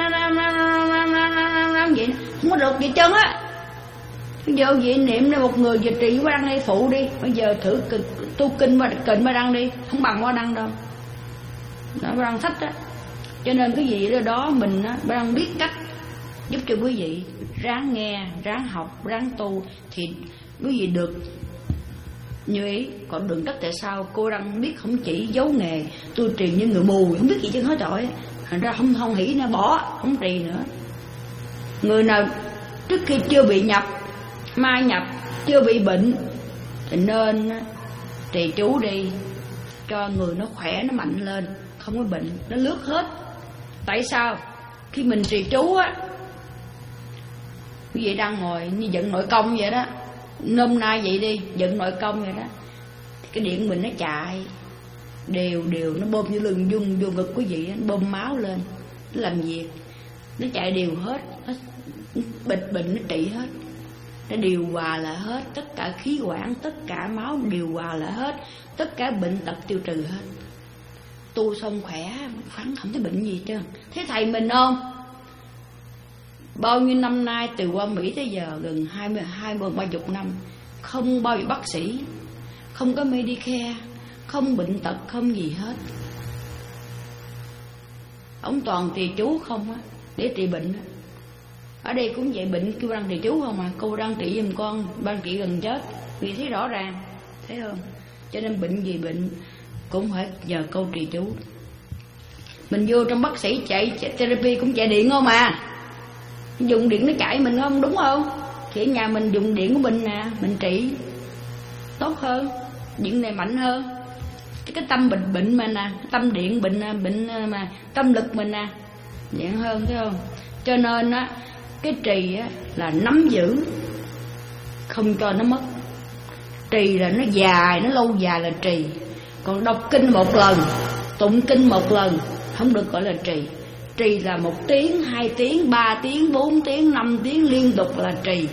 vậy, không có được vậy chân á. Bây giờ vậy niệm ra một người giờ trị qua đăng đi phụ đi, bây giờ thử tu kinh mà kịnh mà đăng đi, không bằng qua đăng đâu. Đó, qua đăng sách á. Cho nên cái gì đó, đó mình á, đang biết cách giúp cho quý vị ráng nghe, ráng học, ráng tu thì quý vị được như ý. Còn đừng trách tại sao cô đang biết không chỉ giấu nghề tu trì như người mù, không biết gì chứ hết rồi, thành ra không không hỉ nó bỏ, không trì nữa. Người nào trước khi chưa bị nhập ma nhập, chưa bị bệnh thì nên trì chú đi, cho người nó khỏe, nó mạnh lên, không có bệnh, nó lướt hết. Tại sao? Khi mình trì chú á, quý vị đang ngồi như dựng nội công vậy đó, nôm na vậy đi, dựng nội công vậy đó, cái điện mình nó chạy đều đều, nó bơm vô lưng dung vô ngực quý vị, nó bơm máu lên, nó làm việc, nó chạy đều hết, nó bịch bệnh nó trị hết, nó điều hòa lại hết, tất cả khí quản, tất cả máu điều hòa lại hết, tất cả bệnh tật tiêu trừ hết. Tu xong khỏe, phán không thấy bệnh gì chứ. Thế thầy mình không? Bao nhiêu năm nay từ qua Mỹ tới giờ gần hai mươi, hai mươi, ba chục năm, không bao giờ bác sĩ, không có Medicare, không bệnh tật, không gì hết. Ông toàn trì chú không á, để trị bệnh á. Ở đây cũng vậy, bệnh kêu đang trì chú không à. Cô đang trị giùm con, ban trị gần chết, vì thấy rõ ràng, thấy không? Cho nên bệnh gì bệnh cũng phải nhờ câu trì chú. Mình vô trong bác sĩ chạy, chạy therapy cũng chạy điện không à, dùng điện nó chạy mình không, đúng không? Thì ở nhà mình dùng điện của mình nè, mình trị tốt hơn, điện này mạnh hơn. Cái tâm bệnh bệnh mình nè, tâm điện bệnh bệnh mà tâm lực mình nè nhẹ hơn, thấy không? Cho nên á, cái trì á là nắm giữ, không cho nó mất. Trì là nó dài, nó lâu dài là trì. Còn đọc kinh một lần, tụng kinh một lần không được gọi là trì. Trì là một tiếng, hai tiếng, ba tiếng, bốn tiếng, năm tiếng liên tục là trì,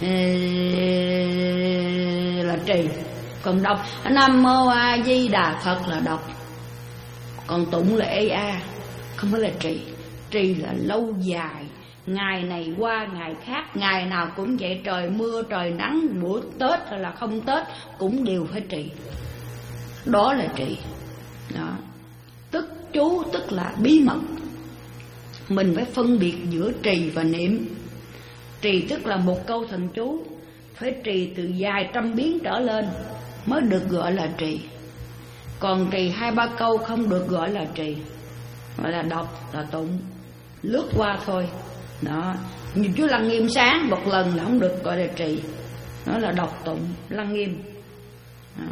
là trì. Còn đọc Nam Mô A Di Đà Phật là đọc. Còn tụng là ê a, không phải là trì. Trì là lâu dài, ngày này qua ngày khác, ngày nào cũng vậy, trời mưa trời nắng, bữa Tết hay là không Tết cũng đều phải trì. Đó là trì. Đó. Tức chú tức là bí mật. Mình phải phân biệt giữa trì và niệm. Trì tức là một câu thần chú, phải trì từ vài trăm biến trở lên mới được gọi là trì. Còn trì hai ba câu không được gọi là trì, gọi là đọc, là tụng, lướt qua thôi. Đó. Như chú Lăng Nghiêm sáng một lần là không được gọi là trì, đó là đọc tụng Lăng Nghiêm. Đó.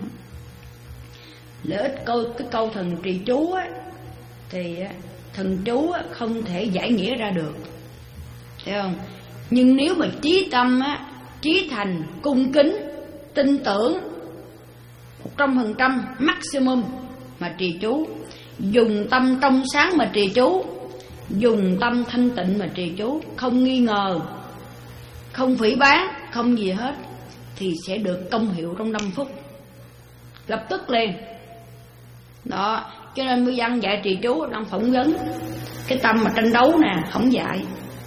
Lợi ích câu cái câu thần trì chú á, thì thần chú á, không thể giải nghĩa ra được, thấy không? Nhưng nếu mà chí tâm á, chí thành, cung kính, tin tưởng một trăm phần trăm maximum mà trì chú, dùng tâm trong sáng mà trì chú, dùng tâm thanh tịnh mà trì chú, không nghi ngờ, không phỉ báng, không gì hết, thì sẽ được công hiệu trong năm phút, lập tức liền. Đó, cho nên mới văn dạy trì chú đang phỏng vấn cái tâm mà tranh đấu nè, không dạy.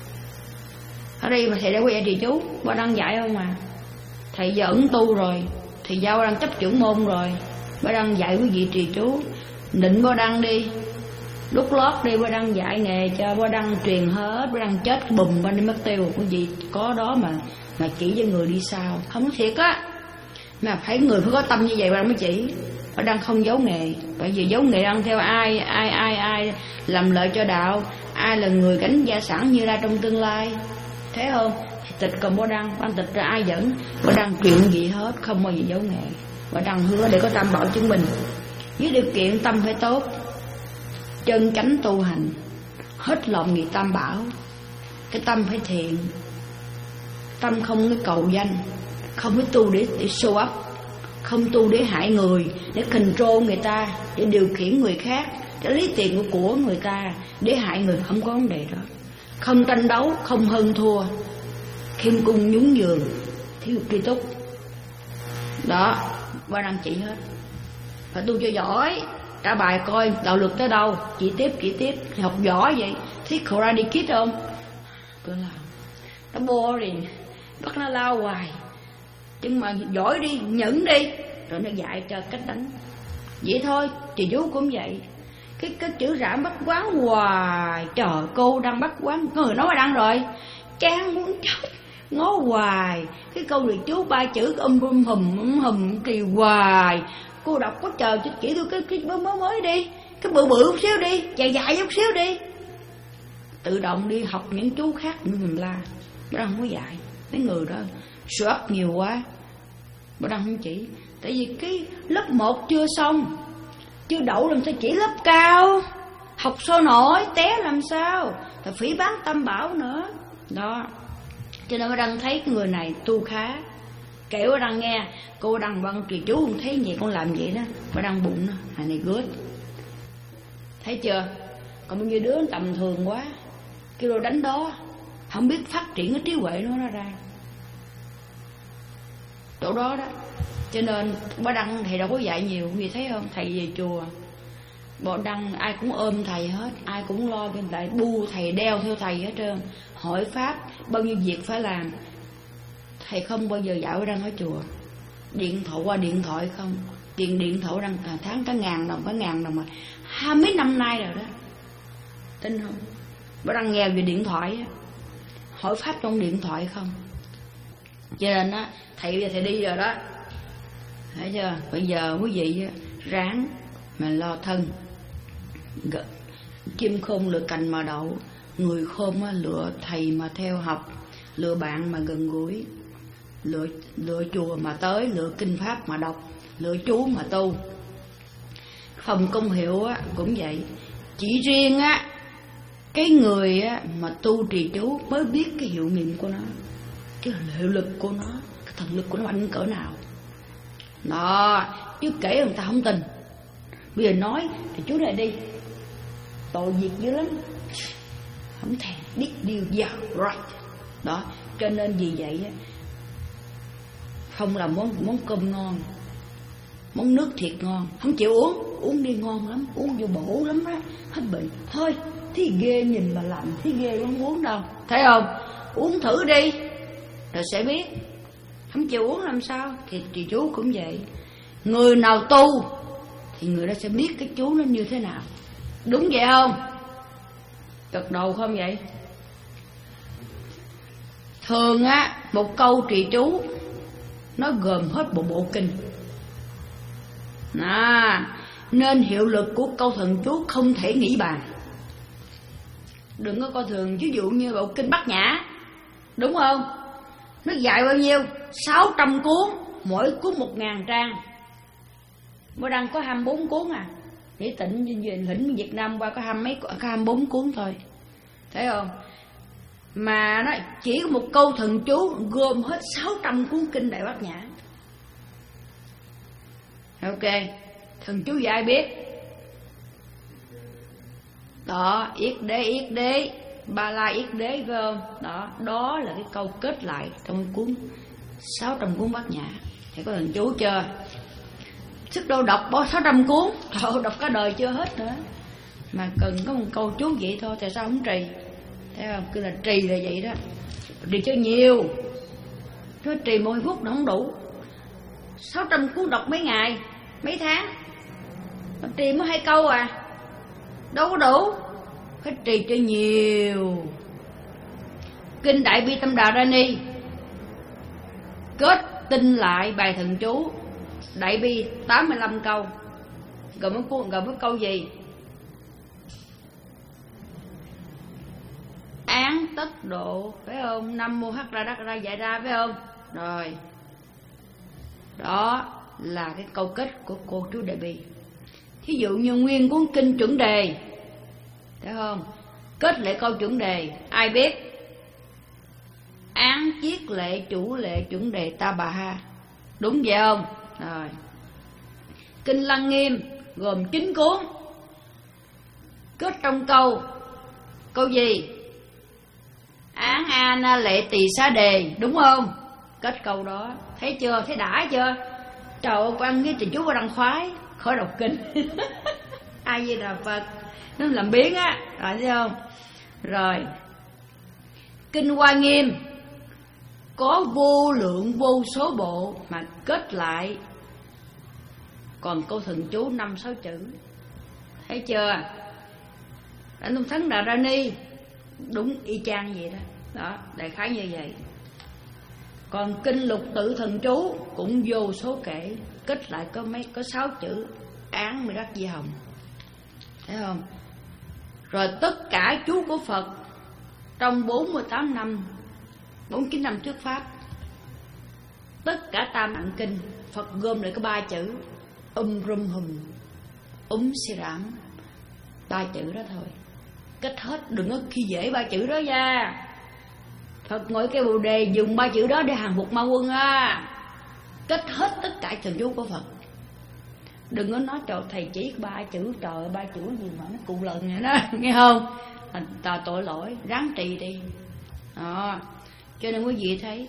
Ở đây mà thầy đã có dạy trì chú, ba đang dạy không à? Thầy giờ ẩn tu rồi, thầy giao đang chấp trưởng môn rồi, ba đang dạy quý vị trì chú. Định ba đang đi, lúc lót đi ba đang dạy nghề cho, ba đang truyền hết, ba đang chết cái bùm ba đi mất tiêu. Quý vị có đó mà mà chỉ cho người đi sao, không thiệt á. Mà phải người phải có tâm như vậy ba mới chỉ. Ba đang không giấu nghề, bởi vì giấu nghề đang theo ai ai ai ai làm lợi cho đạo, ai là người gánh gia sản như ra trong tương lai, thấy không? Tịch còn Bố Đăng, ban tịch ra ai dẫn, Bố Đăng chuyện gì hết, không bao giờ giấu nghề. Bố Đăng hứa để có tam bảo chứng minh, với điều kiện tâm phải tốt, chân chánh tu hành, hết lòng vì tam bảo. Cái tâm phải thiện, tâm không cái cầu danh, không phải tu để, để show up, không tu để hại người, để control người ta, để điều khiển người khác, để lấy tiền của của người ta, để hại người, không có vấn đề đó. Không tranh đấu, không hơn thua, khiêm cung nhún nhường, thiếu tri túc. Đó, ba đang chỉ hết. Phải tu cho giỏi, trả bài coi đạo luật tới đâu, chỉ tiếp chỉ tiếp, học giỏi vậy. Thích Karate Kid không? Cứ làm, nó boring, bắt nó lao hoài. Nhưng mà giỏi đi, nhẫn đi, rồi nó dạy cho cách đánh. Vậy thôi, trì chú cũng vậy. Cái, cái chữ rảm bắt quán hoài. Trời, cô đang bắt quán, người nói đang rồi, chán muốn chết, ngó hoài. Cái câu trì chú ba chữ um um hùm um hùm trì hoài. Cô đọc có chờ cho chỉ tôi cái, cái mới mới đi, cái bự bự chút xíu đi, dài dài chút xíu đi. Tự động đi học những chú khác mình la. Bữa đang không có dạy mấy người đó, stress nhiều quá. Bữa đang không chỉ, tại vì cái lớp một chưa xong, chưa đậu làm sao chỉ lớp cao, học sao nổi, té làm sao, phải phỉ báng tam bảo nữa. Đó, cho nên bà đang thấy cái người này tu khá. Kể bà đang nghe, cô đang văn trì chú không thấy gì con làm vậy đó, bà đang bụng đó, này này good. Thấy chưa? Còn bao nhiêu đứa tầm thường quá, kêu đồ đánh đó, không biết phát triển cái trí huệ nó ra chỗ đó đó. Cho nên bà đăng thầy đâu có dạy nhiều, vì thấy không? Thầy về chùa Bộ đăng ai cũng ôm thầy hết, ai cũng lo bên tại bu thầy, đeo theo thầy hết trơn. Hỏi pháp bao nhiêu việc phải làm. Thầy không bao giờ dạo đăng ở chùa. Điện thoại qua điện thoại không. Tiền điện thoại đăng cả tháng cả ngàn đồng, cả ngàn đồng mà hai mấy năm nay rồi đó. Tin không? Bộ đăng nghèo về điện thoại á. Hỏi pháp trong điện thoại không. Cho nên á, thầy bây giờ thầy đi rồi đó. Thấy chưa? Bây giờ quý vị ráng mà lo thân. Chim khôn lựa cành mà đậu, người khôn á, lựa thầy mà theo học, lựa bạn mà gần gũi, lựa, lựa chùa mà tới, lựa kinh pháp mà đọc, lựa chú mà tu. Phòng công hiệu á, cũng vậy. Chỉ riêng á, cái người á, mà tu trì chú mới biết cái hiệu nghiệm của nó, cái hiệu lực của nó, cái thần lực của nó mạnh cỡ nào. Đó, chứ kể người ta không tin. Bây giờ nói thì chú này đi, tội việc dữ lắm, không thèm biết điều gì right. Đó, cho nên vì vậy á, không làm món món cơm ngon, món nước thiệt ngon, không chịu uống, uống đi ngon lắm, uống vô bổ lắm đó, hết bệnh. Thôi, thì ghê nhìn mà làm, thì ghê không uống đâu, thấy không? Uống thử đi, rồi sẽ biết. Không chịu uống làm sao? Thì, thì chú cũng vậy. Người nào tu thì người đó sẽ biết cái chú nó như thế nào. Đúng vậy không? Gật đầu không vậy? Thường á, một câu trì chú nó gồm hết bộ bộ kinh. À, nên hiệu lực của câu thần chú không thể nghĩ bàn. Đừng có coi thường, ví dụ như bộ kinh Bát Nhã, đúng không? Nó dạy bao nhiêu? Sáu trăm cuốn, mỗi cuốn một ngàn trang. Bữa đăng có hai mươi bốn cuốn à. Để tỉnh lĩnh Việt Nam qua có hai mấy, có hai mươi bốn cuốn thôi. Thấy không? Mà nó chỉ có một câu thần chú gồm hết sáu trăm cuốn kinh Đại Bát Nhã. Ok, thần chú gì ai biết? Đó, yết đế yết đế, ba la yết đế, phải không? Đó, đó là cái câu kết lại trong cuốn sáu trăm cuốn Bát Nhã. Thì có thần chú chưa? Sức đâu đọc bao sáu trăm cuốn, trời, đọc cả đời chưa hết nữa. Mà cần có một câu chú vậy thôi, tại sao không trì? Thấy không? Cứ là trì là vậy đó. Trì cho nhiều, chứ trì mỗi phút nó không đủ. Sáu trăm cuốn đọc mấy ngày, mấy tháng, trì mới hai câu à, đâu có đủ. Phải trì cho nhiều. Kinh Đại Bi Tâm Đà Ra Ni kết tinh lại bài thần chú Đại Bi tám mươi lăm câu. Gồm cái cuốn gồm cái câu gì? Án tất độ, phải không? Nam mô Hắc Ra Đắc Ra dạy ra, phải không? Rồi, đó là cái câu kết của cô chú Đại Bi. Thí dụ như nguyên cuốn kinh chuẩn đề, thấy không? Kết lại câu chuẩn đề, ai biết? Án chiết lệ chủ lệ chuẩn đề ta bà ha, đúng vậy không? Rồi, kinh Lăng Nghiêm gồm chín cuốn, kết trong câu câu gì? Án a na lệ tỳ xá đề, đúng không? Kết câu đó, thấy chưa? Thấy đã chưa? Trời ơi, quan với trì chú có đăng khoái khỏi đọc kinh. Ai Di Đà Phật, nó làm biến á, rồi thấy không? Rồi, kinh Hoa Nghiêm có vô lượng vô số bộ mà kết lại còn câu thần chú năm sáu chữ, thấy chưa? Anh Tông Thắng Đà Ra Ni đúng y chang vậy đó. Đó, đại khái như vậy. Còn kinh Lục Tự Thần Chú cũng vô số kể, kết lại có mấy, có sáu chữ Án Mê Đắc Di Hồng, thấy không? Rồi tất cả chú của Phật trong bốn mươi tám năm, bốn mươi chín năm trước Pháp, tất cả tam tạng kinh Phật gom lại có ba chữ Um Rum Hum Úm Si Rãm, ba chữ đó thôi. Kết hết, đừng có khi dễ ba chữ đó nha. Phật ngồi cái bồ đề dùng ba chữ đó để hàng phục ma quân á. Kết hết tất cả thần chú của Phật. Đừng có nói trời thầy chỉ ba chữ, trời ba chữ gì mà nó cụ lần vậy đó, nghe không? Ta tội lỗi, ráng trì đi. Đó, cho nên quý vị thấy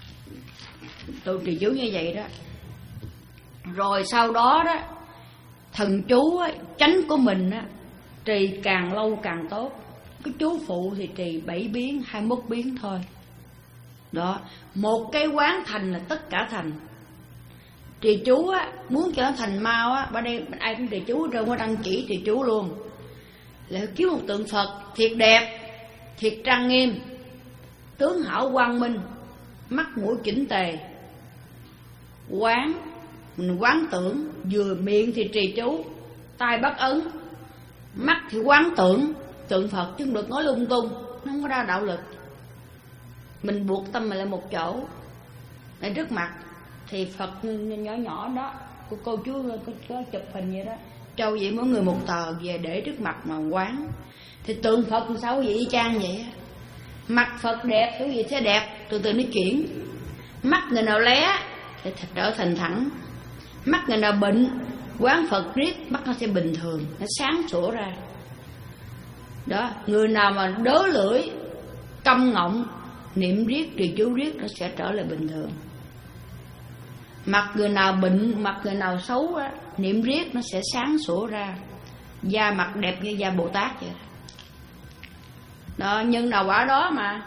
tôi trì chú như vậy đó. Rồi sau đó đó Thần chú á, chánh của mình á, trì càng lâu càng tốt. Cái chú phụ thì trì bảy biến, hai mươi mốt biến thôi. Đó, một cái quán thành là tất cả thành. Trì chú á, muốn cho nó thành mau á, ở đây ai cũng trì chú, rồi có đăng chỉ trì chú luôn. Là kiếm một tượng Phật thiệt đẹp, thiệt trang nghiêm, tướng hảo quang minh, mắt mũi chỉnh tề. Quán, mình quán tưởng, vừa miệng thì trì chú, tai bắt ấn, mắt thì quán tưởng tượng Phật, chứ không được nói lung tung, nó không có ra đạo lực. Mình buộc tâm mình lại một chỗ, ở trước mặt thì Phật nhỏ nhỏ đó, cô, cô chú có, có chụp hình vậy đó, trâu vậy mỗi người một tờ về để trước mặt mà quán. Thì tượng Phật làm sao vậy y chang vậy. Mặt Phật đẹp, cái gì sẽ đẹp, từ từ nó chuyển. Mắt người nào lé thì trở thành thẳng. Mắt người nào bệnh, quán Phật riết, mắt nó sẽ bình thường, nó sáng sủa ra. Đó, người nào mà đớ lưỡi, câm ngọng, niệm riết, trì chú riết, nó sẽ trở lại bình thường. Mặt người nào bệnh, mặt người nào xấu á, niệm riết nó sẽ sáng sủa ra. Da mặt đẹp như da Bồ Tát vậy. Đó, nhân nào quả đó mà.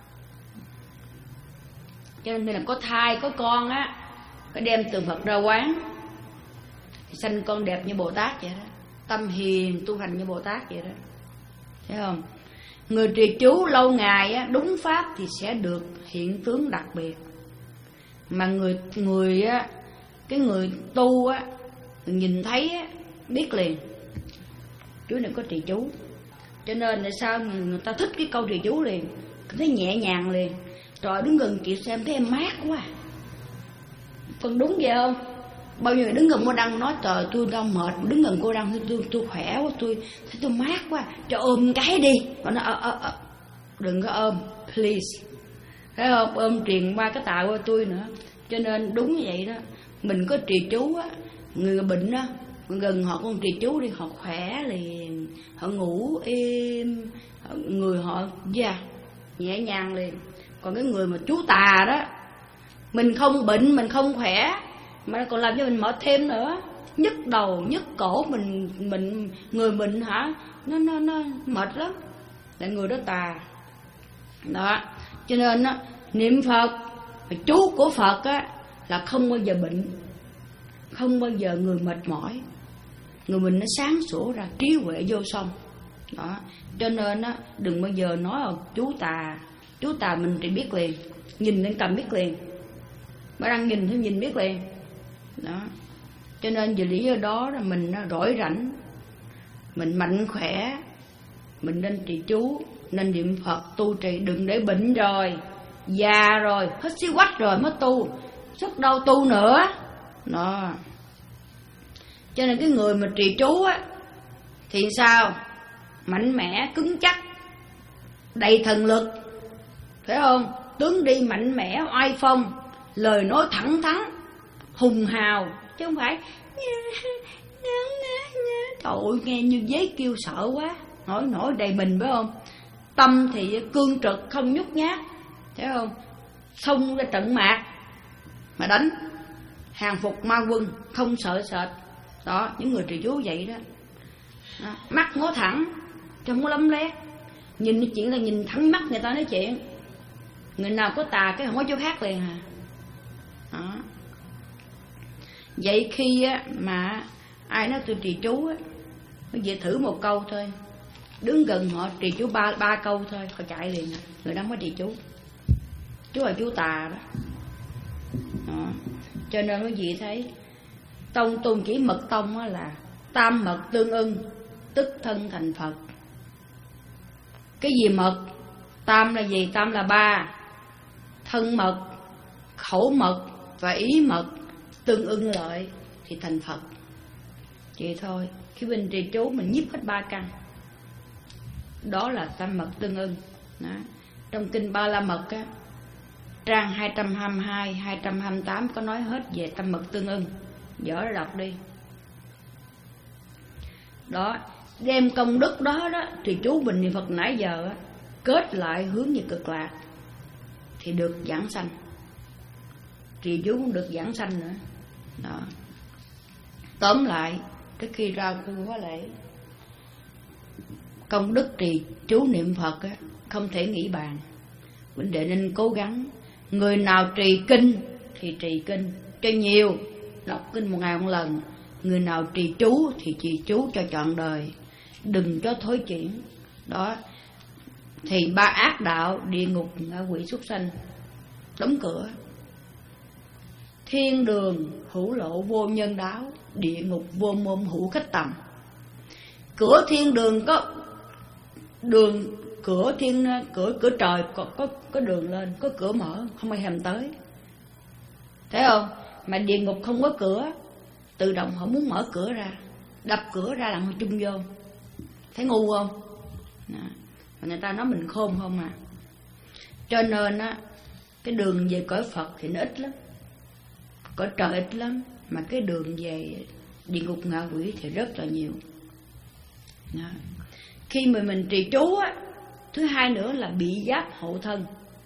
Cho nên là có thai, có con á, phải đem tượng Phật ra quán, sanh con đẹp như Bồ Tát vậy đó. Tâm hiền tu hành như Bồ Tát vậy đó. Thấy không? Người trì chú lâu ngày á, đúng pháp thì sẽ được hiện tướng đặc biệt. Mà người người á, cái người tu á, nhìn thấy á, biết liền chú này có trì chú. Cho nên là sao người ta thích cái câu trì chú liền, thấy nhẹ nhàng liền. Trời, đứng gần chị xem thấy em mát quá. Con đúng vậy không? Bao nhiêu người đứng gần cô Đăng nói trời tôi đang mệt, đứng gần cô Đăng tôi tôi, tôi khỏe quá, tôi thấy tôi mát quá, cho ôm cái đi. Mà nó ờ ờ ờ đừng có ôm, please. Thấy không? Ôm truyền ba cái tạ qua tôi nữa. Cho nên đúng như vậy đó. Mình có trì chú á, người bệnh á, gần họ con trì chú đi, họ khỏe liền, họ ngủ êm, người họ da nhẹ nhàng liền. Còn cái người mà chú tà đó, mình không bệnh, mình không khỏe mà còn làm cho mình mệt thêm nữa, nhức đầu, nhức cổ, mình mình người bệnh hả, nó nó nó mệt lắm, là người đó tà. Đó, cho nên á, niệm Phật, chú của Phật á là không bao giờ bệnh, không bao giờ người mệt mỏi, người mình nó sáng sủa ra, trí huệ vô song. Đó, cho nên á, đừng bao giờ nói là chú tà, chú tà mình thì biết liền, nhìn lên cầm biết liền, mà đang nhìn thì nhìn biết liền. Đó, cho nên vì lý do đó là mình nó rỗi rảnh, mình mạnh khỏe, mình nên trì chú, nên niệm Phật tu trì, đừng để bệnh rồi, già rồi, hết xí quách rồi mới tu, sức đâu tu nữa. Đó, cho nên cái người mà trì chú á thì sao? Mạnh mẽ, cứng chắc, đầy thần lực, phải không? Tướng đi mạnh mẽ, oai phong, lời nói thẳng thắn, hùng hào, chứ không phải trời ơi, nghe như dế kêu sợ quá, nổi nổi đầy mình, phải không? Tâm thì cương trực, không nhút nhát, thấy không? Xông ra trận mạc mà đánh, hàng phục ma quân, không sợ sệt. Đó, những người trì chú vậy đó. Đó, mắt ngó thẳng, chứ không có lấm lét. Nhìn nói chuyện là nhìn thẳng mắt người ta nói chuyện. Người nào có tà cái không có chỗ khác liền à. Đó. Vậy khi á, mà ai nói tôi trì chú á, nó về thử một câu thôi, đứng gần họ trì chú ba ba câu thôi, họ chạy liền. Người đó mới trì chú. Chú là chú tà đó. Đó. Cho nên quý vị thấy tông tôn chỉ mật tông á là tam mật tương ưng, tức thân thành Phật. Cái gì mật? Tam là gì? Tam là ba: thân mật, khẩu mật và ý mật tương ưng lợi thì thành Phật. Vậy thôi. Khi mình trì chú mình nhiếp hết ba căn, đó là tam mật tương ưng. Đó. Trong kinh Ba La Mật á, trang hai trăm hai mươi hai, hai trăm hai mươi tám có nói hết về tam mật tương ưng. Dở ra đọc đi. Đó, đem công đức đó đó thì chú mình niệm Phật nãy giờ á, kết lại hướng về cực lạc thì được giảng sanh. Trì chú cũng được giảng sanh nữa. Đó. Tóm lại, trước khi ra khu khóa lễ. Công đức trì chú niệm Phật á, không thể nghĩ bàn. Huynh đệ nên cố gắng. Người nào trì kinh thì trì kinh cho nhiều, đọc kinh một ngày một lần. Người nào trì chú thì trì chú cho trọn đời, đừng cho thối chuyển. Đó thì ba ác đạo, địa ngục, ngạ quỷ, súc sanh đóng cửa. Thiên đường hữu lộ vô nhân đáo, địa ngục vô môn hữu khách tầm. Cửa thiên đường có đường, cửa thiên cửa cửa trời có có có đường lên, có cửa mở, không ai thèm tới. Thấy không? Mà địa ngục không có cửa, tự động họ muốn mở cửa ra, đập cửa ra làm họ chung vô. Thấy ngu không? Đó. Mà người ta nói mình khôn không à. Cho nên á, cái đường về cõi Phật thì nó ít lắm, cõi trời ít lắm, mà cái đường về địa ngục ngạ quỷ thì rất là nhiều. Đó. Khi mà mình trì chú á, thứ hai nữa là bị giáp hộ thân.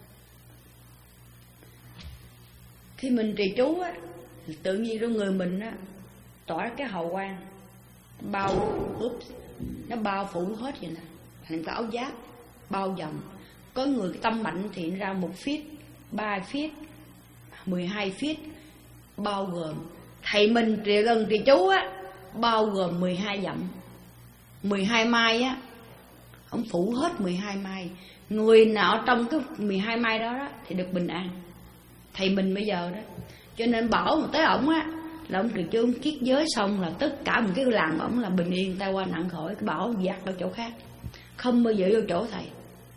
Khi mình trì chú á, tự nhiên trong người mình á tỏa cái hào quang bao úp, nó bao phủ hết vậy nè, thành cái áo giáp bao vòng. Có người tâm mạnh thì ra một feet, ba feet, mười hai feet, bao gồm thầy mình trì gần trì chú á, bao gồm mười hai dặm, mười hai mai á, ông phủ hết mười hai mai. Người nào trong cái mười hai mai đó, đó thì được bình an. Thầy mình bây giờ đó, cho nên bảo một tới ổng á là ông trì chú, ông kiết giới xong là tất cả một cái làng ổng là bình yên, tai qua nặng khỏi. Cái bảo dạt ở chỗ khác, không bao giờ vô chỗ thầy.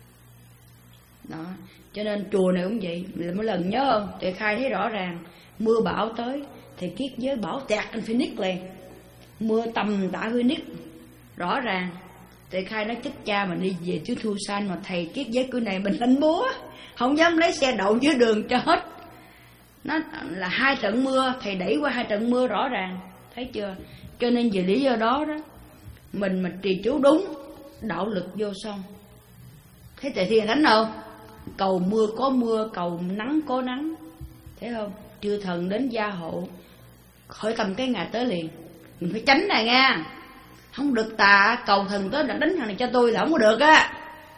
Đó, cho nên chùa này cũng vậy. Là mỗi lần nhớ không, thì khai thấy rõ ràng mưa bão tới thì kiết giới bảo tẹt anh Phoenix liền, mưa tầm tả Phoenix rõ ràng. Thì khai nói chết cha mình đi về chú Thu San, mà thầy kiết giới cửa này mình đánh búa, không dám lấy xe đậu dưới đường cho hết. Nó là hai trận mưa, thầy đẩy qua hai trận mưa rõ ràng, thấy chưa? Cho nên vì lý do đó đó, mình mà trì chú đúng, đạo lực vô song. Thấy Tề Thiên Thánh không? Cầu mưa có mưa, cầu nắng có nắng, thấy không? Chư thần đến gia hộ, khỏi tầm cái ngày tới liền. Mình phải tránh này nha, không được tà cầu thần tới là đánh thằng này cho tôi là không có được á.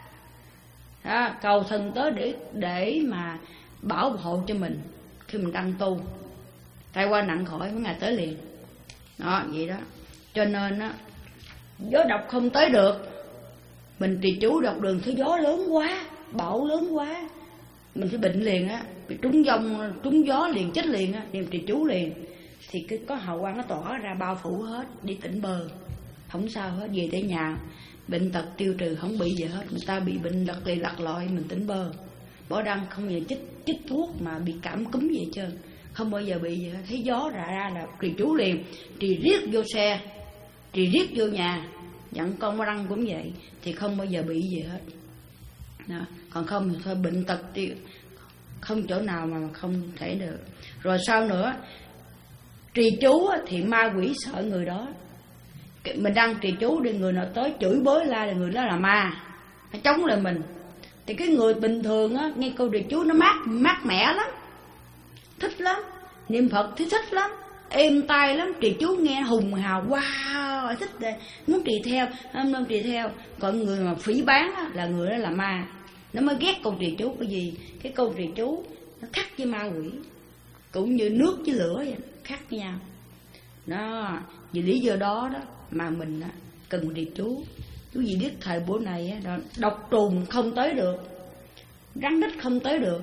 Đó, cầu thần tới để để mà bảo hộ cho mình khi mình đang tu, tai qua nặng khỏi mấy ngày tới liền. Đó, vậy đó. Cho nên á, gió độc không tới được, mình trì chú đọc đường thứ gió lớn quá, bão lớn quá, mình phải bệnh liền á, bị trúng giông, trúng gió liền, chết liền á, niệm trì chú liền. Thì cái có hào quang nó tỏa ra bao phủ hết, đi tỉnh bờ, không sao hết, về tới nhà bệnh tật tiêu trừ, không bị gì hết. Người ta bị bệnh lật lì lật lọi, mình tỉnh bờ, bỏ đăng không giờ chích chích thuốc mà bị cảm cúm gì hết trơn, không bao giờ bị gì hết. Thấy gió ra ra là trì chú liền, trì riết vô xe, trì riết vô nhà, dặn con bỏ đăng cũng vậy, thì không bao giờ bị gì hết. Đó. Còn không thì thôi bệnh tật tiêu, không chỗ nào mà không thể được. Rồi sao nữa, trì chú thì ma quỷ sợ người đó. Mình đang trì chú đi, người nào tới chửi bới la là người đó là ma, nó chống lại mình. Thì cái người bình thường á, nghe câu trì chú nó mát mát mẻ lắm, thích lắm, niệm Phật thì thích lắm, êm tai lắm, trì chú nghe hùng hào, wow, thích rồi, muốn trì theo, không muốn trì theo. Còn người mà phỉ báng á, là người đó là ma, nó mới ghét câu trì chú. Cái gì? Cái câu trì chú nó khác với ma quỷ, cũng như nước với lửa vậy, khác với nhau. Đó, vì lý do đó đó mà mình á, cần trì chú. Chú gì biết thời buổi này á, độc trùng không tới được, rắn rít không tới được,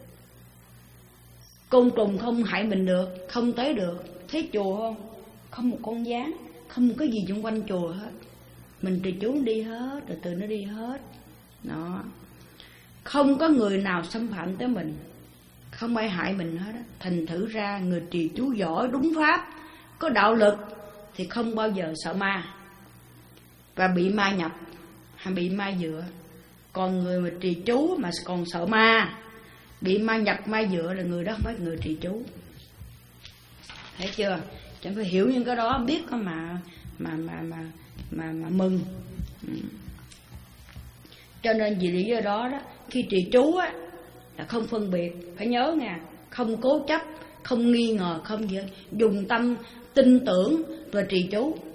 côn trùng không hại mình được, không tới được. Thấy chùa không? Không một con gián, không một cái gì xung quanh chùa hết. Mình trì chú đi hết, rồi từ nó đi hết. Đó, không có người nào xâm phạm tới mình, không ai hại mình hết á. Thành thử ra người trì chú giỏi đúng pháp, có đạo lực thì không bao giờ sợ ma và bị ma nhập hay bị ma dựa. Còn người mà trì chú mà còn sợ ma, bị ma nhập ma dựa là người đó không phải người trì chú. Thấy chưa? Chẳng phải hiểu những cái đó, biết có mà mà mà mà mà, mà mừng. Ừ. Cho nên vì lý do đó đó, khi trì chú á là không phân biệt, phải nhớ nha, không cố chấp, không nghi ngờ, không gì, dùng tâm tin tưởng rồi trì chú.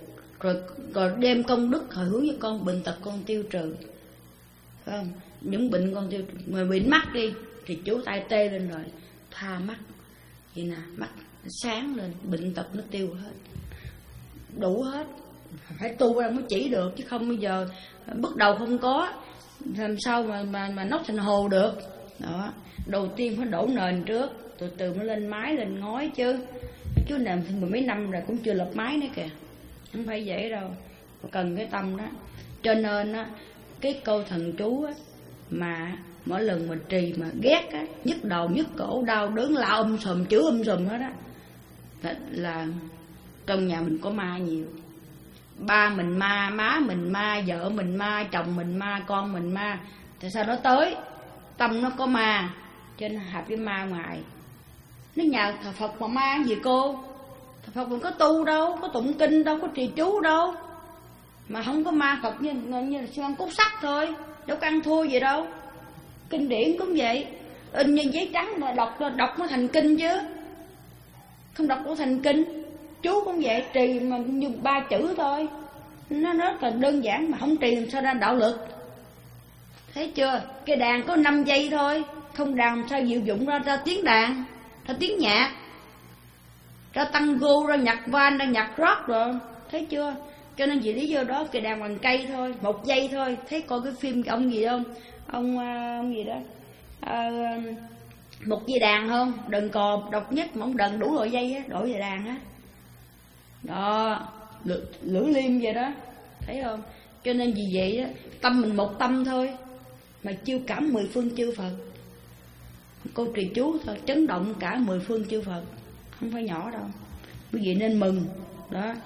rồi rồi đem công đức hồi hướng cho con, bệnh tật con tiêu trừ, phải không? Những bệnh con tiêu trừ. Mà bị mắt đi thì chú tay tê lên rồi tha mắt, vậy nè, mắt sáng lên, bệnh tật nó tiêu hết, đủ hết. Phải tu ra mới chỉ được, chứ không bây giờ bước đầu không có làm sao mà mà mà nóc thành hồ được. Đó, đầu tiên phải đổ nền trước, từ từ mới lên mái lên ngói chứ. Chú làm mười mấy năm rồi cũng chưa lập mái nữa kìa, không phải dễ đâu, cần cái tâm đó. Cho nên á, cái câu thần chú á, mà mỗi lần mà trì mà ghét á, nhức đầu nhức cổ đau đớn la um sùm chữ um sùm hết á, là, là trong nhà mình có ma nhiều. Ba mình ma, má mình ma, vợ mình ma, chồng mình ma, con mình ma. Tại sao nó tới? Tâm nó có ma, cho nên hợp với ma ngoài. Nó nhà thờ Phật mà ma gì cô? Thờ Phật mình có tu đâu, có tụng kinh đâu, có trì chú đâu, mà không có ma Phật như, như là siêu ăn cốt sắt thôi, đâu có ăn thua gì đâu. Kinh điển cũng vậy, in như giấy trắng mà đọc đọc nó thành kinh chứ, không đọc nó thành kinh. Chú cũng vậy, trì mà dùng ba chữ thôi, nó rất là đơn giản, mà không trì làm sao ra đạo lực. Thấy chưa? Cái đàn có năm giây thôi, không đàn làm sao diệu dụng ra ra tiếng đàn, ra tiếng nhạc, ra tango, ra nhạc van, ra nhạc rock rồi. Thấy chưa? Cho nên vì lý do đó cái đàn bằng cây thôi, một giây thôi. Thấy coi cái phim ông gì không? Ông ông gì đó à, một dây đàn không? Đờn cò độc nhất mà ông đờn đủ loại dây á, đổi về đàn á. Đó, lữ, lữ liêm vậy đó, thấy không? Cho nên vì vậy đó, tâm mình một tâm thôi mà chiêu cảm mười phương chư Phật. Cô trì chú thôi, chấn động cả mười phương chư Phật, không phải nhỏ đâu. Quý vị nên mừng đó,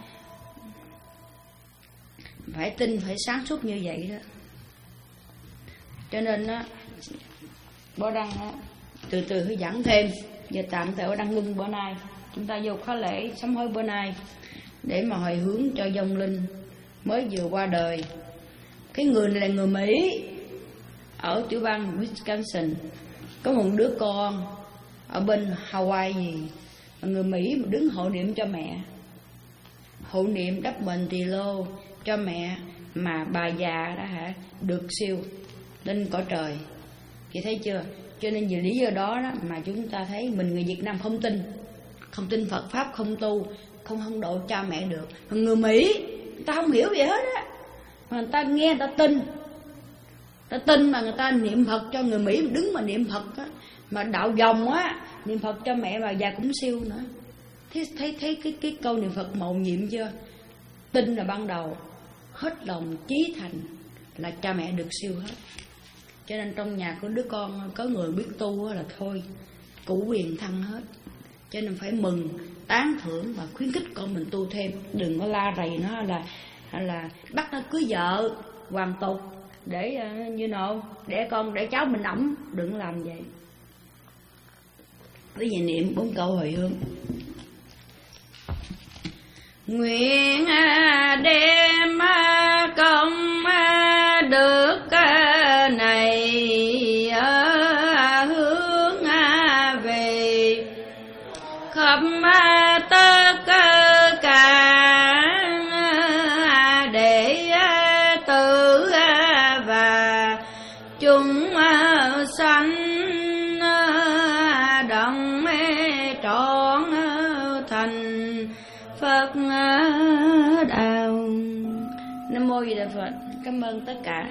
phải tin, phải sáng suốt như vậy đó. Cho nên đó, Bó Đăng đó, từ từ hướng dẫn thêm. Giờ tạm thời Bó Đăng ngưng bữa nay, chúng ta vô khóa lễ sám hối bữa nay để mà hồi hướng cho vong linh mới vừa qua đời. Cái người này là người Mỹ ở tiểu bang Wisconsin, có một đứa con ở bên Hawaii gì, mà người Mỹ mà đứng hộ niệm cho mẹ, hộ niệm đắp mền tỳ lô cho mẹ, mà bà già đó hả, được siêu lên cõi trời. Chị thấy chưa? Cho nên vì lý do đó, đó mà chúng ta thấy mình người Việt Nam không tin, không tin Phật Pháp, không tu, không không độ cha mẹ được. Mà người Mỹ người ta không hiểu gì hết á, mà người ta nghe người ta tin, ta tin mà người ta niệm Phật cho người Mỹ mà đứng mà niệm Phật á, mà đạo dòng á, niệm Phật cho mẹ bà già cũng siêu nữa. Thấy thấy thấy cái cái câu niệm Phật mầu nhiệm chưa? Tin là ban đầu, hết lòng chí thành là cha mẹ được siêu hết. Cho nên trong nhà có đứa con có người biết tu là thôi, củ quyền thăng hết. Cho nên phải mừng, tán thưởng và khuyến khích con mình tu thêm. Đừng có la rầy nó là là bắt nó cưới vợ hoàn tục để như nào để con để cháu mình ẩm, đừng làm vậy. Bây giờ niệm bốn câu hồi hướng. Nguyện đem công đức này hướng về khắp tất cả đệ tử và chúng sanh đồng trọn thành Phật đạo. Nam mô Di Đà Phật. Cảm ơn tất cả.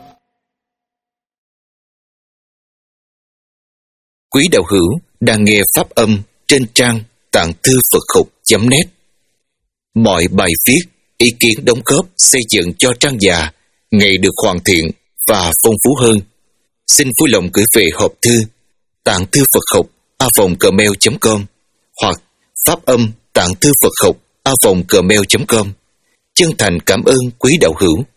Quý đạo hữu đang nghe pháp âm trên trang tạng thư Phật học chấm net. Mọi bài viết, ý kiến đóng góp xây dựng cho trang già ngày được hoàn thiện và phong phú hơn. Xin vui lòng gửi về hộp thư tạng thư Phật học a vòng gmail chấm com hoặc pháp âm tạng thư Phật học a vòng gmail chấm com. Chân thành cảm ơn quý đạo hữu.